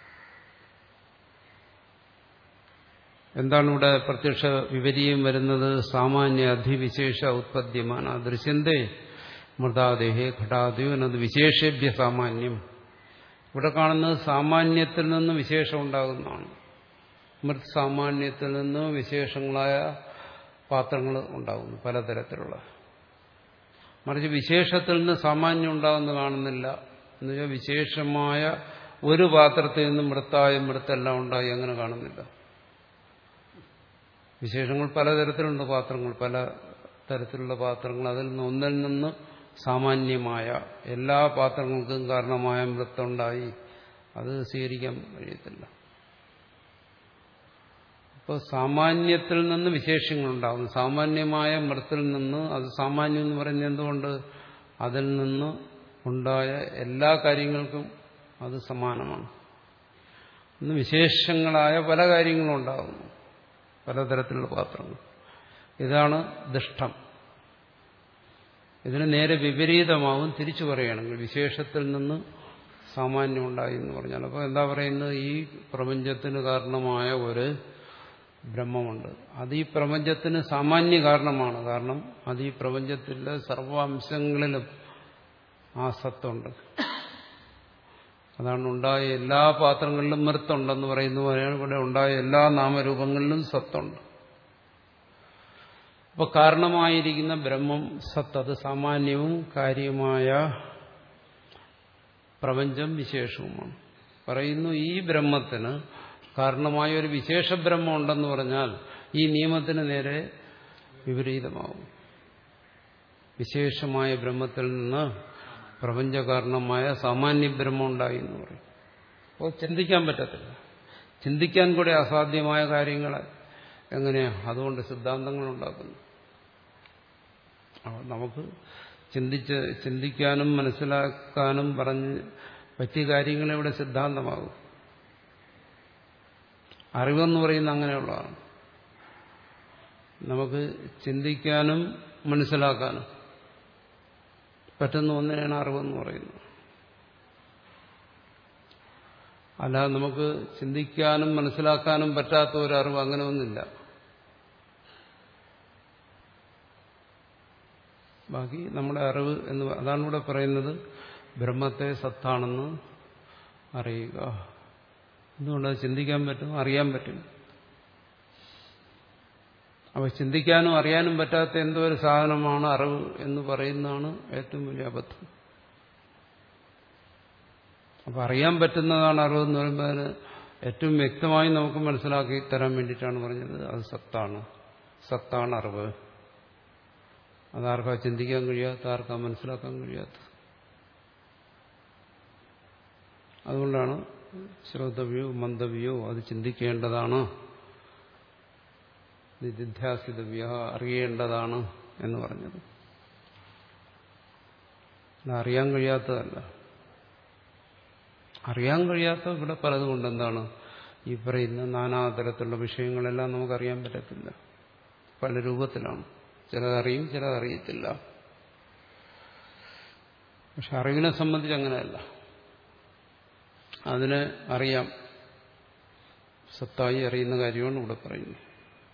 എന്താണ് ഇവിടെ പ്രത്യക്ഷ വിപരീയം വരുന്നത്? സാമാന്യ അധിവിശേഷ ഉത്പദ്യമാന ദൃശ്യന്തേ മൃതാദേഹേ ഘടാദിയോ എന്നത് വിശേഷേഭ്യ സാമാന്യം. ഇവിടെ കാണുന്നത് സാമാന്യത്തിൽ നിന്ന് വിശേഷം ഉണ്ടാകുന്നതാണ്. മൃത് സാമാന്യത്തിൽ നിന്ന് വിശേഷങ്ങളായ പാത്രങ്ങൾ ഉണ്ടാകുന്നു പലതരത്തിലുള്ള. മറിച്ച് വിശേഷത്തിൽ നിന്ന് സാമാന്യം ഉണ്ടാകുന്ന കാണുന്നില്ല. എന്നുവെച്ചാൽ വിശേഷമായ ഒരു പാത്രത്തിൽ നിന്നും മൃത്തായ മൃത്തെല്ലാം ഉണ്ടായി അങ്ങനെ കാണുന്നില്ല. വിശേഷങ്ങൾ പലതരത്തിലുണ്ട്. പാത്രങ്ങൾ പല തരത്തിലുള്ള പാത്രങ്ങൾ. അതിൽ നിന്ന് ഒന്നിൽ നിന്ന് സാമാന്യമായ എല്ലാ പാത്രങ്ങൾക്കും കാരണമായ മൃത്തുണ്ടായി. അത് സ്വീകരിക്കാൻ കഴിയത്തില്ല. അപ്പോൾ സാമാന്യത്തിൽ നിന്ന് വിശേഷങ്ങളുണ്ടാകുന്നു. സാമാന്യമായ മൃത്തിൽ നിന്ന്, അത് സാമാന്യം എന്ന് പറയുന്നത് എന്തുകൊണ്ട് അതിൽ നിന്ന് ഉണ്ടായ എല്ലാ കാര്യങ്ങൾക്കും അത് സമാനമാണ്. ഇന്ന് വിശേഷങ്ങളായ പല കാര്യങ്ങളും ഉണ്ടാകുന്നു, പലതരത്തിലുള്ള പാത്രങ്ങൾ. ഇതാണ് ദുഷ്ടം. ഇതിന് നേരെ വിപരീതമാവും തിരിച്ചു പറയുകയാണെങ്കിൽ. വിശേഷത്തിൽ നിന്ന് സാമാന്യം ഉണ്ടായി എന്ന് പറഞ്ഞാൽ അപ്പോൾ എന്താ പറയുന്നത്, ഈ പ്രപഞ്ചത്തിന് കാരണമായ ഒരു ബ്രഹ്മമുണ്ട്. അത് ഈ പ്രപഞ്ചത്തിന് സാമാന്യ കാരണമാണ്. കാരണം അത് ഈ പ്രപഞ്ചത്തിലെ സർവാംശങ്ങളിലും ആ സത്തുണ്ട്. അതാണ് ഉണ്ടായ എല്ലാ പാത്രങ്ങളിലും മൃത്തുണ്ടെന്ന് പറയുന്ന പോലെയാണ് ഇവിടെ ഉണ്ടായ എല്ലാ നാമരൂപങ്ങളിലും സത്തുണ്ട്. അപ്പോൾ കാരണമായിരിക്കുന്ന ബ്രഹ്മം സത്ത്, അത് സാമാന്യവും കാര്യമായ പ്രപഞ്ചം വിശേഷവുമാണ്. പറയുന്നു ഈ ബ്രഹ്മത്തിന് കാരണമായ ഒരു വിശേഷ ബ്രഹ്മം ഉണ്ടെന്ന് പറഞ്ഞാൽ ഈ നിയമത്തിന് നേരെ വിപരീതമാകും. വിശേഷമായ ബ്രഹ്മത്തിൽ നിന്ന് പ്രപഞ്ചകാരണമായ സാമാന്യ ബ്രഹ്മം ഉണ്ടായി എന്ന് പറയും. അപ്പോൾ ചിന്തിക്കാൻ പറ്റത്തില്ല. ചിന്തിക്കാൻ കൂടെ അസാധ്യമായ കാര്യങ്ങൾ എങ്ങനെയാ അതുകൊണ്ട് സിദ്ധാന്തങ്ങൾ ഉണ്ടാക്കുന്നു. നമുക്ക് ചിന്തിച്ച് ചിന്തിക്കാനും മനസ്സിലാക്കാനും പറഞ്ഞ് പറ്റിയ കാര്യങ്ങളെ ഇവിടെ സിദ്ധാന്തമാകും. അറിവെന്ന് പറയുന്നത് അങ്ങനെയുള്ളതാണ്. നമുക്ക് ചിന്തിക്കാനും മനസ്സിലാക്കാനും പറ്റുന്ന ഒന്നിനാണ് അറിവെന്ന് പറയുന്നത്. അല്ലാതെ നമുക്ക് ചിന്തിക്കാനും മനസ്സിലാക്കാനും പറ്റാത്ത ഒരു അറിവ് അങ്ങനെ ഒന്നില്ല. ബാക്കി നമ്മുടെ അറിവ് എന്ന് അതാണ് ഇവിടെ പറയുന്നത്, ബ്രഹ്മത്തെ സത്താണെന്ന് അറിയുക. എന്തുകൊണ്ടത് ചിന്തിക്കാൻ പറ്റും, അറിയാൻ പറ്റും. അപ്പോൾ ചിന്തിക്കാനും അറിയാനും പറ്റാത്ത എന്തോ ഒരു സാധനമാണ് അറിവ് എന്ന് പറയുന്നതാണ് ഏറ്റവും വലിയ അബദ്ധം. അപ്പോൾ അറിയാൻ പറ്റുന്നതാണ് അറിവെന്ന് പറയുമ്പോൾ അതിന് ഏറ്റവും വ്യക്തമായി നമുക്ക് മനസ്സിലാക്കി തരാൻ വേണ്ടിയിട്ടാണ് പറഞ്ഞത് അത് സത്താണ്. സത്താണ് അറിവ്. അതാർക്കാ ചിന്തിക്കാൻ കഴിയാത്ത, ആർക്കാ മനസ്സിലാക്കാൻ കഴിയാത്ത. അതുകൊണ്ടാണ് ശ്രോതവ്യോ മന്ദവ്യോ അത് ചിന്തിക്കേണ്ടതാണ്, നിധിധ്യാസിതവ്യ അറിയേണ്ടതാണ് എന്ന് പറഞ്ഞത്. അറിയാൻ കഴിയാത്തതല്ല. അറിയാൻ കഴിയാത്ത ഇവിടെ പലതുകൊണ്ട് എന്താണ് ഈ പറയുന്ന നാനാതരത്തിലുള്ള വിഷയങ്ങളെല്ലാം നമുക്കറിയാൻ പറ്റത്തില്ല. പല രൂപത്തിലാണ്. ചിലതറിയും, ചിലതറിയത്തില്ല. പക്ഷെ അറിവിനെ സംബന്ധിച്ച് അങ്ങനെയല്ല. അതിനെ അറിയാം. സത്തായി അറിയുന്ന കാര്യമാണ് ഇവിടെ പറയുന്നത്.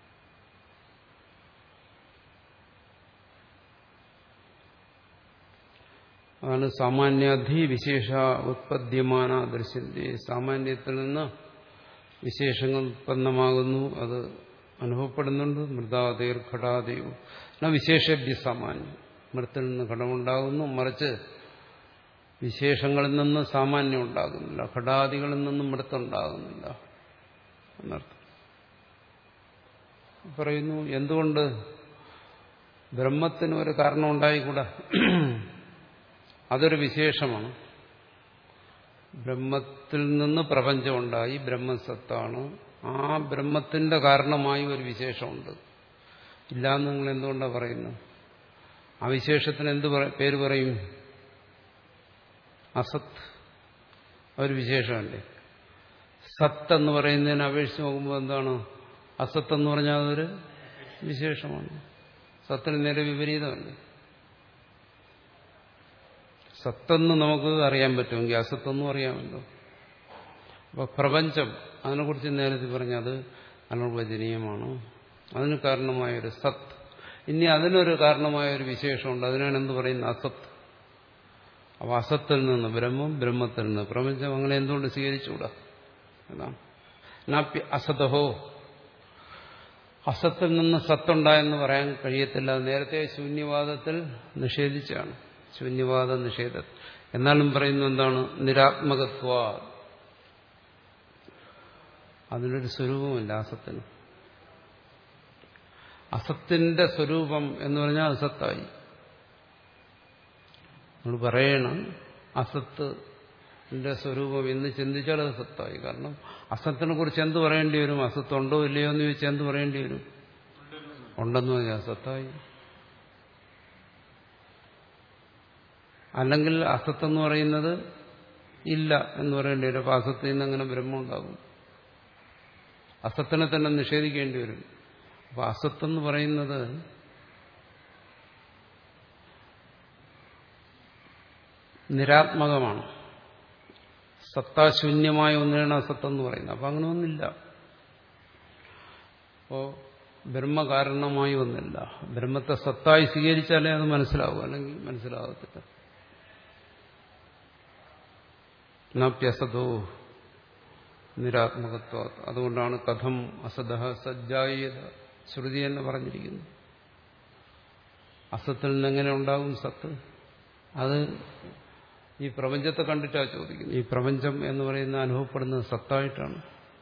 അതാണ് സാമാന്യാധി വിശേഷ ഉത്പദ്യമാന ദൃശ്യത്തെ. സാമാന്യത്തിൽ നിന്ന് വിശേഷങ്ങൾ ഉത്പന്നമാകുന്നു, അത് അനുഭവപ്പെടുന്നുണ്ട്. മൃതാദേർ ഘടാദേവ് എന്നാൽ വിശേഷഭ്യ സാമാന്യം. മൃത്തിൽ നിന്ന് ഘടമുണ്ടാകുന്നു, മറിച്ച് വിശേഷങ്ങളിൽ നിന്ന് സാമാന്യം ഉണ്ടാകുന്നില്ല. ഘടാദികളിൽ നിന്നും മൃത്തുണ്ടാകുന്നില്ല എന്നർത്ഥം. പറയുന്നു എന്തുകൊണ്ട് ബ്രഹ്മത്തിന് ഒരു കാരണം ഉണ്ടായിക്കൂടാ? അതൊരു വിശേഷമാണ്. ബ്രഹ്മത്തിൽ നിന്ന് പ്രപഞ്ചമുണ്ടായി, ബ്രഹ്മസത്താണ്. ആ ബ്രഹ്മത്തിന്റെ കാരണമായി ഒരു വിശേഷമുണ്ട്. ഇല്ലാന്ന് നിങ്ങൾ എന്തുകൊണ്ടാണ് പറയുന്നത്? ആ വിശേഷത്തിന് എന്ത് പേര് പറയും? അസത്ത്. ഒരു വിശേഷമല്ലേ. സത്ത് എന്ന് പറയുന്നതിനെ അപേക്ഷിച്ച് നോക്കുമ്പോൾ എന്താണ്? അസത്ത് എന്ന് പറഞ്ഞാൽ അതൊരു വിശേഷമാണ്. സത്തിന് നേരെ വിപരീതമല്ലേ. സത്തെന്ന് നമുക്ക് അറിയാൻ പറ്റുമെങ്കിൽ അസത്തെന്നും അറിയാമല്ലോ. അപ്പോൾ പ്രപഞ്ചം അതിനെക്കുറിച്ച് നേരത്തെ പറഞ്ഞത് അനിർവചനീയമാണ്. അതിന് കാരണമായൊരു സത്ത്. ഇനി അതിനൊരു കാരണമായൊരു വിശേഷമുണ്ട്. അതിനാണ് എന്ത് പറയുന്നത്? അസത്ത്. അപ്പോൾ അസത്തിൽ നിന്ന് ബ്രഹ്മം, ബ്രഹ്മത്തിൽ നിന്ന് പ്രപഞ്ചം. അങ്ങനെ എന്തുകൊണ്ട് സ്വീകരിച്ചുകൂടാ? നാപ്യ അസതഹോ, അസത്തിൽ നിന്ന് സത്തുണ്ടായെന്ന് പറയാൻ കഴിയത്തില്ല. നേരത്തെ ശൂന്യവാദത്തിൽ നിഷേധിച്ചാണ്. ശൂന്യവാദ നിഷേധം. എന്നാലും പറയുന്നത് എന്താണ്? നിരാത്മകത്വ. അതിനൊരു സ്വരൂപമില്ല അസത്തിന്. അസത്തിന്റെ സ്വരൂപം എന്ന് പറഞ്ഞാൽ അസത്തായി. നമ്മൾ പറയണം അസത്ത് എന്റെ സ്വരൂപം എന്ന് ചിന്തിച്ചാൽ അത് സത്തായി. കാരണം അസത്തിനെ കുറിച്ച് എന്ത് പറയേണ്ടി വരും? അസത്തുണ്ടോ ഇല്ലയോ എന്ന് ചോദിച്ചാൽ എന്ത് പറയേണ്ടി വരും? ഉണ്ടെന്ന് പറഞ്ഞാൽ സത്തായി. അല്ലെങ്കിൽ അസത്തെന്ന് പറയുന്നത് ഇല്ല എന്ന് പറയേണ്ടി വരും. അപ്പൊ അസത്തിൽ നിന്ന് അങ്ങനെ ബ്രഹ്മം ഉണ്ടാകും. അസത്തിനെ തന്നെ നിഷേധിക്കേണ്ടി വരും. അപ്പൊ അസത്തെന്ന് പറയുന്നത് നിരാത്മകമാണ്. സത്താശൂന്യമായ ഒന്നിനാണ് അസത്തെന്ന് പറയുന്നത്. അപ്പൊ അങ്ങനെ ഒന്നില്ല. അപ്പോ ബ്രഹ്മകാരണമായി ഒന്നില്ല. ബ്രഹ്മത്തെ സത്തായി സ്വീകരിച്ചാലേ അത് മനസ്സിലാവും, അല്ലെങ്കിൽ മനസ്സിലാകത്തില്ല. നാപ്യസതോ നിരാത്മകത്വ. അതുകൊണ്ടാണ് കഥം അസത സജ്ജായത ശ്രുതി എന്ന് പറഞ്ഞിരിക്കുന്നു. അസത്തിൽ നിന്ന് എങ്ങനെ ഉണ്ടാകും സത്ത്? അത് ഈ പ്രപഞ്ചത്തെ കണ്ടിട്ടാണ് ചോദിക്കുന്നത്. ഈ പ്രപഞ്ചം എന്ന് പറയുന്ന അനുഭവപ്പെടുന്നത് സത്തായിട്ടാണ്.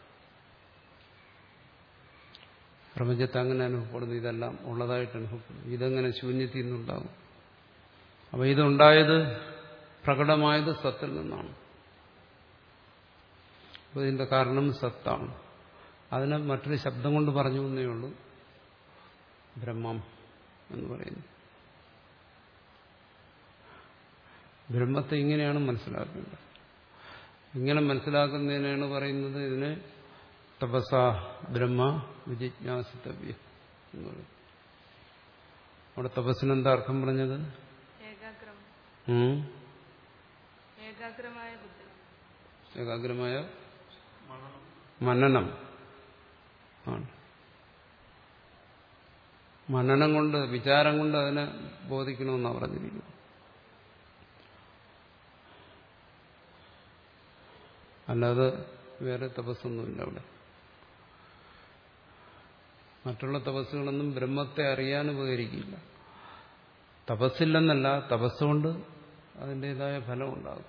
പ്രപഞ്ചത്തെ അങ്ങനെ അനുഭവപ്പെടുന്നു, ഇതെല്ലാം ഉള്ളതായിട്ട് അനുഭവപ്പെടുന്നു. ഇതെങ്ങനെ ശൂന്യത്തിൽ നിന്നുണ്ടാകും? അപ്പൊ ഇതുണ്ടായത്, പ്രകടമായത് സത്തിൽ നിന്നാണ്. അപ്പോൾ ഇതിന്റെ കാരണം സത്താണ്. അതിനെ മറ്റൊരു ശബ്ദം കൊണ്ട് പറഞ്ഞു എന്നേ ഉള്ളൂ, ബ്രഹ്മം എന്ന് പറയുന്നു. ബ്രഹ്മത്തെ ഇങ്ങനെയാണ് മനസ്സിലാക്കേണ്ടത്. ഇങ്ങനെ മനസ്സിലാക്കുന്നതിനാണ് പറയുന്നത് ഇതിനെ തപസ ബ്രഹ്മ വിജിജ്ഞാസിതവ്യ എന്ന് പറയും. അവിടെ തപസ്സിന് എന്താ അർത്ഥം പറഞ്ഞത്? ഏകാഗ്രമായ മനനം ആണ്. മനനം കൊണ്ട്, വിചാരം കൊണ്ട് അതിനെ ബോധിക്കണമെന്നാണ് പറഞ്ഞിരിക്കുന്നത്. അല്ലാതെ വേറെ തപസ്സൊന്നുമില്ല അവിടെ. മറ്റുള്ള തപസ്സുകളൊന്നും ബ്രഹ്മത്തെ അറിയാൻ ഉപകരിക്കില്ല. തപസ്സില്ലെന്നല്ല, തപസ്സുകൊണ്ട് അതിൻ്റെതായ ഫലം ഉണ്ടാകും.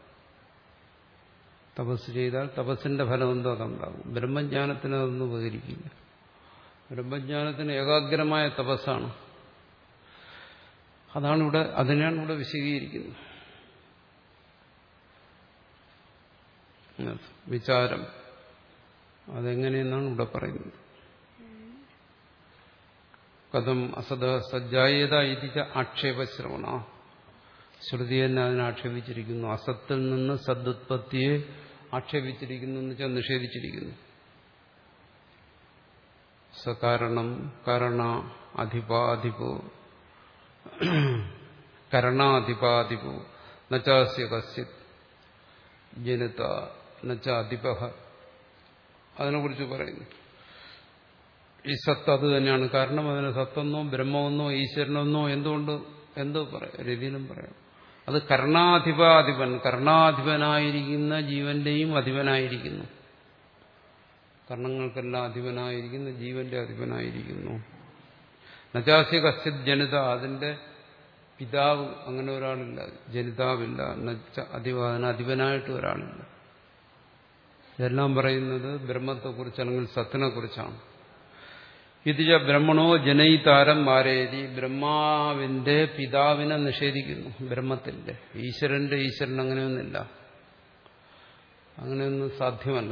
തപസ് ചെയ്താൽ തപസ്സിന്റെ ഫലം എന്തോ അതുണ്ടാകും. ബ്രഹ്മജ്ഞാനത്തിന് അതൊന്നും ഉപകരിക്കില്ല. ബ്രഹ്മജ്ഞാനത്തിന് ഏകാഗ്രമായ തപസ്സാണ്. അതാണ് ഇവിടെ, അതിനാണ് ഇവിടെ വിശദീകരിക്കുന്നത്. വിചാരം അതെങ്ങനെയെന്നാണ് ഇവിടെ പറയുന്നത്. കഥം അസത സജ്ജായത ഇതിച്ച ആക്ഷേപശ്രവണ. ശ്രുതി തന്നെ അതിനെ ആക്ഷേപിച്ചിരിക്കുന്നു. അസത്തിൽ നിന്ന് സദുത്പത്തിയെ ആക്ഷേപിച്ചിരിക്കുന്നു എന്ന് വെച്ചാൽ നിഷേധിച്ചിരിക്കുന്നു. സകാരണം കരണ അധിപാധിപോ കരണാധിപാധിപോ നചാസ്യ കസ്യത് ജനിത നച്ച അധിപഹ. അതിനെക്കുറിച്ച് പറയുന്നു. ഈ സത്ത് അത് തന്നെയാണ്. കാരണം അതിന് സത്തെന്നോ ബ്രഹ്മമെന്നോ ഈശ്വരനെന്നോ എന്തുകൊണ്ട് എന്തോ പറയാം, രീതിയിലും പറയാം. അത് കർണാധിപാധിപൻ, കർണാധിപനായിരിക്കുന്ന ജീവന്റെയും അധിപനായിരിക്കുന്നു. കർണങ്ങൾക്കെല്ലാം അധിപനായിരിക്കുന്ന ജീവന്റെ അധിപനായിരിക്കുന്നു. നചാസ്യ കസ്യത് ജനിത, അതിന്റെ പിതാവ് അങ്ങനെ ഒരാളില്ല, ജനിതാവില്ല. നച്ച അധിപ, അതിന് അധിപനായിട്ട് ഒരാളില്ല. ഇതെല്ലാം പറയുന്നത് ബ്രഹ്മത്തെക്കുറിച്ച് അല്ലെങ്കിൽ സത്തിനെ കുറിച്ചാണ്. ഇതിജ ബ്രഹ്മണോ ജനയിതാരം മാരേതി. ബ്രഹ്മാവിന്റെ പിതാവിനെ നിഷേധിക്കുന്നു. ബ്രഹ്മത്തിന്റെ, ഈശ്വരന്റെ ഈശ്വരൻ അങ്ങനെയൊന്നുമില്ല, അങ്ങനെയൊന്നും സാധ്യമല്ല.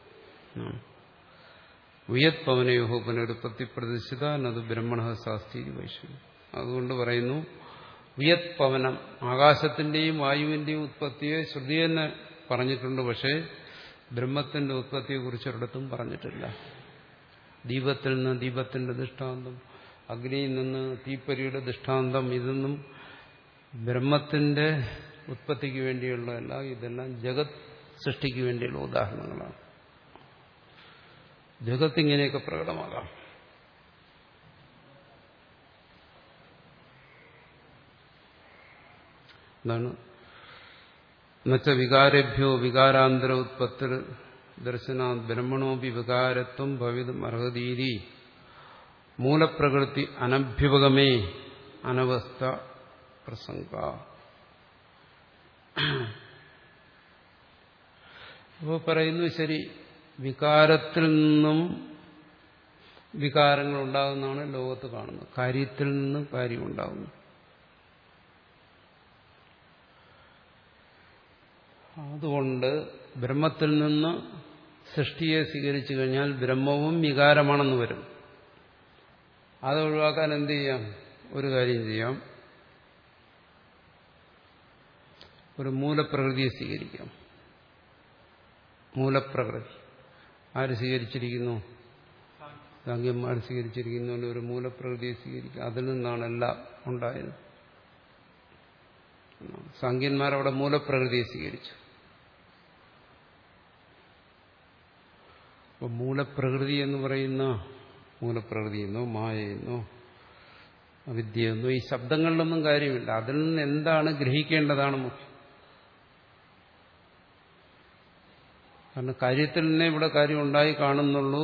വിയത് പവനയോഹോ പുനരുത്പത്തി പ്രതിഷ്ഠിത എന്നത് ബ്രഹ്മണ ശാസ്ത്രീ വൈഷ്ണവം. അതുകൊണ്ട് പറയുന്നു വിയത് പവനം, ആകാശത്തിന്റെയും വായുവിന്റെയും ഉത്പത്തിയെ ശ്രുതി തന്നെ പറഞ്ഞിട്ടുണ്ട്. പക്ഷേ ബ്രഹ്മത്തിന്റെ ഉത്പത്തിയെ കുറിച്ച് ഒരിടത്തും പറഞ്ഞിട്ടില്ല. ദീപത്തിൽ നിന്ന് ദീപത്തിന്റെ ദൃഷ്ടാന്തം, അഗ്നിയിൽ നിന്ന് തീപ്പൊരിയുടെ ദൃഷ്ടാന്തം, ഇതൊന്നും ബ്രഹ്മത്തിന്റെ ഉത്പത്തിക്ക് വേണ്ടിയുള്ളതല്ല. ഇതെല്ലാം ജഗത് സൃഷ്ടിക്ക് വേണ്ടിയുള്ള ഉദാഹരണങ്ങളാണ്. ജഗത്ത് ഇങ്ങനെയൊക്കെ പ്രകടമാകാം. എന്താണ്? എന്നുവെച്ചാൽ വികാരഭ്യോ വികാരാന്തര ഉത്പത്തി ദർശനാത് ബ്രഹ്മണോപി വികാരത്വം ഭവിതും അർഹതീതി മൂലപ്രകൃതി അനഭ്യുപഗമേ അനവസ്ഥ പ്രസംഗ. അപ്പോൾ പറയുന്നു, ശരി, വികാരത്തിൽ നിന്നും വികാരങ്ങൾ ഉണ്ടാകുന്നതാണ് ലോകത്ത് കാണുന്നത്. കാര്യത്തിൽ നിന്നും കാര്യം ഉണ്ടാകുന്നു. അതുകൊണ്ട് ബ്രഹ്മത്തിൽ നിന്ന് സൃഷ്ടിയെ സ്വീകരിച്ചു കഴിഞ്ഞാൽ ബ്രഹ്മവും വികാരമാണെന്ന് വരും. അത് ഒഴിവാക്കാൻ എന്ത് ചെയ്യാം? ഒരു കാര്യം ചെയ്യാം, ഒരു മൂലപ്രകൃതിയെ സ്വീകരിക്കാം. മൂലപ്രകൃതി ആര് സ്വീകരിച്ചിരിക്കുന്നു? സാഖ്യന്മാർ സ്വീകരിച്ചിരിക്കുന്ന ഒരു മൂലപ്രകൃതിയെ സ്വീകരിക്കുക. അതിൽ നിന്നാണ് എല്ലാം ഉണ്ടായത്. സാഖ്യന്മാരവിടെ മൂലപ്രകൃതിയെ സ്വീകരിച്ചു. അപ്പോൾ മൂലപ്രകൃതി എന്ന് പറയുന്ന മൂലപ്രകൃതിയെന്നോ മായയെന്നോ അവിദ്യയെന്നോ ഈ ശബ്ദങ്ങളിലൊന്നും കാര്യമില്ല. അതിൽ നിന്ന് എന്താണ് ഗ്രഹിക്കേണ്ടതാണ് മുഖ്യം. കാരണം കാര്യത്തിൽ നിന്നേ ഇവിടെ കാര്യം ഉണ്ടായി കാണുന്നുള്ളൂ.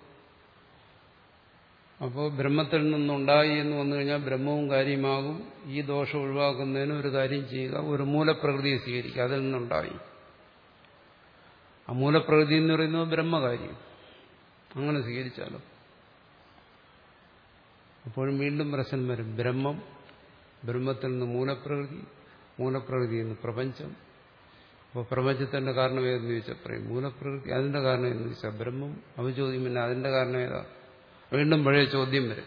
അപ്പോൾ ബ്രഹ്മത്തിൽ നിന്നുണ്ടായി എന്ന് വന്നു കഴിഞ്ഞാൽ ബ്രഹ്മവും കാര്യമാകും. ഈ ദോഷം ഒഴിവാക്കുന്നതിന് ഒരു കാര്യം ചെയ്യുക, ഒരു മൂലപ്രകൃതിയെ സ്വീകരിക്കുക. അതിൽ നിന്നുണ്ടായി. ആ മൂലപ്രകൃതി എന്ന് പറയുന്നത് ബ്രഹ്മകാര്യം. അങ്ങനെ സ്വീകരിച്ചാലോ അപ്പോഴും വീണ്ടും പ്രശ്നം വരും. ബ്രഹ്മം, ബ്രഹ്മത്തിൽ നിന്ന് മൂലപ്രകൃതി, മൂലപ്രകൃതിയിൽ നിന്ന് പ്രപഞ്ചം. അപ്പോൾ പ്രപഞ്ചത്തിന്റെ കാരണം ഏതെന്ന് ചോദിച്ചാൽ പറയും മൂലപ്രകൃതി. അതിന്റെ കാരണം എന്ന് ചോദിച്ചാൽ ബ്രഹ്മം. അവ ചോദ്യം പിന്നെ അതിന്റെ കാരണം ഏതാ? വീണ്ടും പഴയ ചോദ്യം വരും.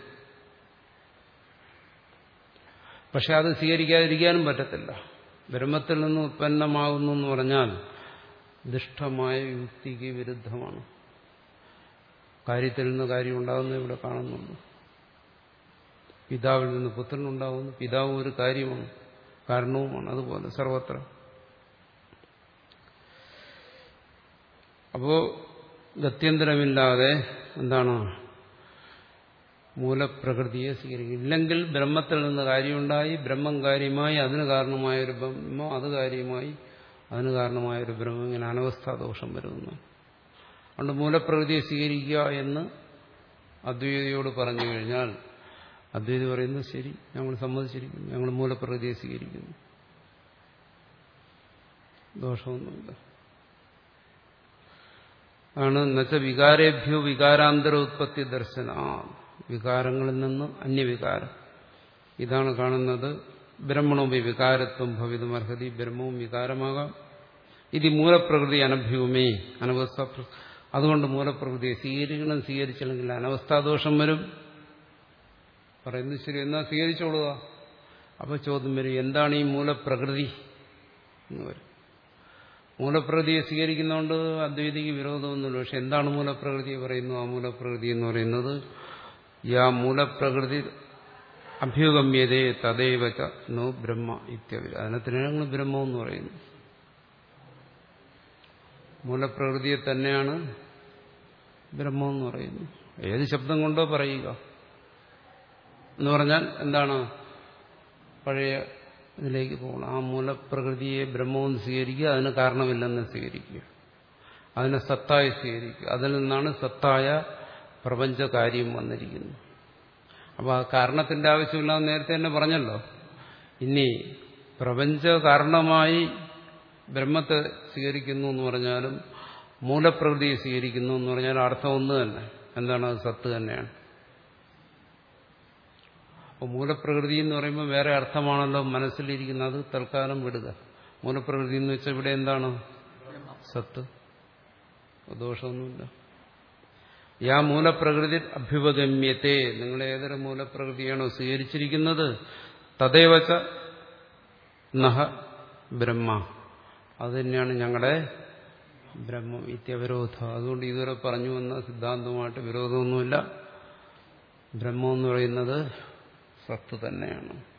പക്ഷെ അത് സ്വീകരിക്കാതിരിക്കാനും പറ്റത്തില്ല. ബ്രഹ്മത്തിൽ നിന്ന് ഉത്പന്നമാകുന്നു എന്ന് പറഞ്ഞാൽ ദുഷ്ടമായ യുക്തിക്ക് വിരുദ്ധമാണ്. കാര്യത്തിൽ നിന്ന് കാര്യം ഉണ്ടാകുന്നത് ഇവിടെ കാണുന്നുണ്ട്. പിതാവിൽ നിന്ന് പുത്രനുണ്ടാകുന്നു. പിതാവും ഒരു കാര്യമാണ്, കാരണവുമാണ്. അതുപോലെ സർവത്ര. അപ്പോ ഗത്യന്തരമില്ലാതെ എന്താണ് മൂലപ്രകൃതിയെ സ്വീകരിക്കും. ഇല്ലെങ്കിൽ ബ്രഹ്മത്തിൽ നിന്ന് കാര്യമുണ്ടായി, ബ്രഹ്മം കാര്യമായി, അതിന് കാരണമായൊരു ബ്രഹ്മം, അത് കാര്യമായി, അതിന് കാരണമായൊരു ബ്രഹ്മം. ഇങ്ങനെ അനവസ്ഥാദോഷം വരുന്നു. അതുകൊണ്ട് മൂലപ്രകൃതിയെ സ്വീകരിക്കുക എന്ന് അദ്വൈതിയോട് പറഞ്ഞു കഴിഞ്ഞാൽ അദ്വൈതി പറയുന്നത് ശരി, ഞങ്ങൾ സമ്മതിച്ചിരിക്കുന്നു, ഞങ്ങൾ മൂലപ്രകൃതിയെ സ്വീകരിക്കുന്നു, ദോഷമൊന്നുമില്ല. ആണ് എന്നുവെച്ച വികാരേഭ്യോ വികാരാന്തര ഉത്പത്തി ദർശന. വികാരങ്ങളിൽ നിന്ന് അന്യവികാരം. ഇതാണ് കാണുന്നത്. ബ്രഹ്മണോപി വികാരത്വം ഭവിതുമർഹതി. ബ്രഹ്മവും വികാരമാകാം. ഇത് മൂലപ്രകൃതി അനഭ്യൂമേ അനവസ്ഥ. അതുകൊണ്ട് മൂലപ്രകൃതിയെ സ്വീകരിക്കണം. സ്വീകരിച്ചില്ലെങ്കിൽ അനവസ്ഥാദോഷം വരും. പറയുന്നത് ശരി, എന്നാൽ സ്വീകരിച്ചോളുക. അപ്പൊ ചോദ്യം വരും, എന്താണ് ഈ മൂലപ്രകൃതി എന്ന് വരും. മൂലപ്രകൃതിയെ സ്വീകരിക്കുന്നതുകൊണ്ട് അദ്വൈതിക്ക് വിരോധമൊന്നുമില്ല. പക്ഷെ എന്താണ് മൂലപ്രകൃതിയെ പറയുന്നു? ആ മൂലപ്രകൃതി എന്ന് പറയുന്നത് യാ മൂലപ്രകൃതി അഭ്യുഗമ്യതേ തദൈവച നോ ബ്രഹ്മ ഇത്യവര്. അതിനത്തിനാണ് ഞങ്ങൾ ബ്രഹ്മം എന്ന് പറയുന്നത്. മൂലപ്രകൃതിയെ തന്നെയാണ് ബ്രഹ്മം എന്ന് പറയുന്നത്. ഏത് ശബ്ദം കൊണ്ടോ പറയുക എന്ന് പറഞ്ഞാൽ എന്താണ്? പഴയ ഇതിലേക്ക് പോകണം. ആ മൂലപ്രകൃതിയെ ബ്രഹ്മമെന്ന് സ്വീകരിക്കുക, അതിന് കാരണമില്ലെന്ന് സ്വീകരിക്കുക, അതിനെ സത്തായി സ്വീകരിക്കുക. അതിൽ നിന്നാണ് സത്തായ പ്രപഞ്ചകാര്യം വന്നിരിക്കുന്നത്. അപ്പോൾ ആ കാരണത്തിന്റെ ആവശ്യമില്ലാന്ന് നേരത്തെ തന്നെ പറഞ്ഞല്ലോ. ഇനി പ്രപഞ്ച കാരണമായി ബ്രഹ്മത്തെ സ്വീകരിക്കുന്നു എന്ന് പറഞ്ഞാലും മൂലപ്രകൃതിയെ സ്വീകരിക്കുന്നു എന്ന് പറഞ്ഞാൽ അർത്ഥം ഒന്ന് തന്നെ. എന്താണ്? അത് സത്ത് തന്നെയാണ്. അപ്പോൾ മൂലപ്രകൃതി എന്ന് പറയുമ്പോൾ വേറെ അർത്ഥമാണല്ലോ മനസ്സിലിരിക്കുന്നത്. അത് തൽക്കാലം വിടുക. മൂലപ്രകൃതി എന്ന് വെച്ചാൽ ഇവിടെ എന്താണ്? സത്ത്. ദോഷമൊന്നുമില്ല. യാ മൂലപ്രകൃതി അഭ്യുപഗമ്യത്തെ. നിങ്ങൾ ഏതൊരു മൂലപ്രകൃതിയാണോ സ്വീകരിച്ചിരിക്കുന്നത് തദേവച്ച നഹ ബ്രഹ്മ. അത് തന്നെയാണ് ഞങ്ങളുടെ ബ്രഹ്മം. ഇത്യവിരോധ. അതുകൊണ്ട് ഇതുവരെ പറഞ്ഞു വന്ന സിദ്ധാന്തവുമായിട്ട് വിരോധമൊന്നുമില്ല. ബ്രഹ്മം എന്ന് പറയുന്നത് സത്ത് തന്നെയാണ്.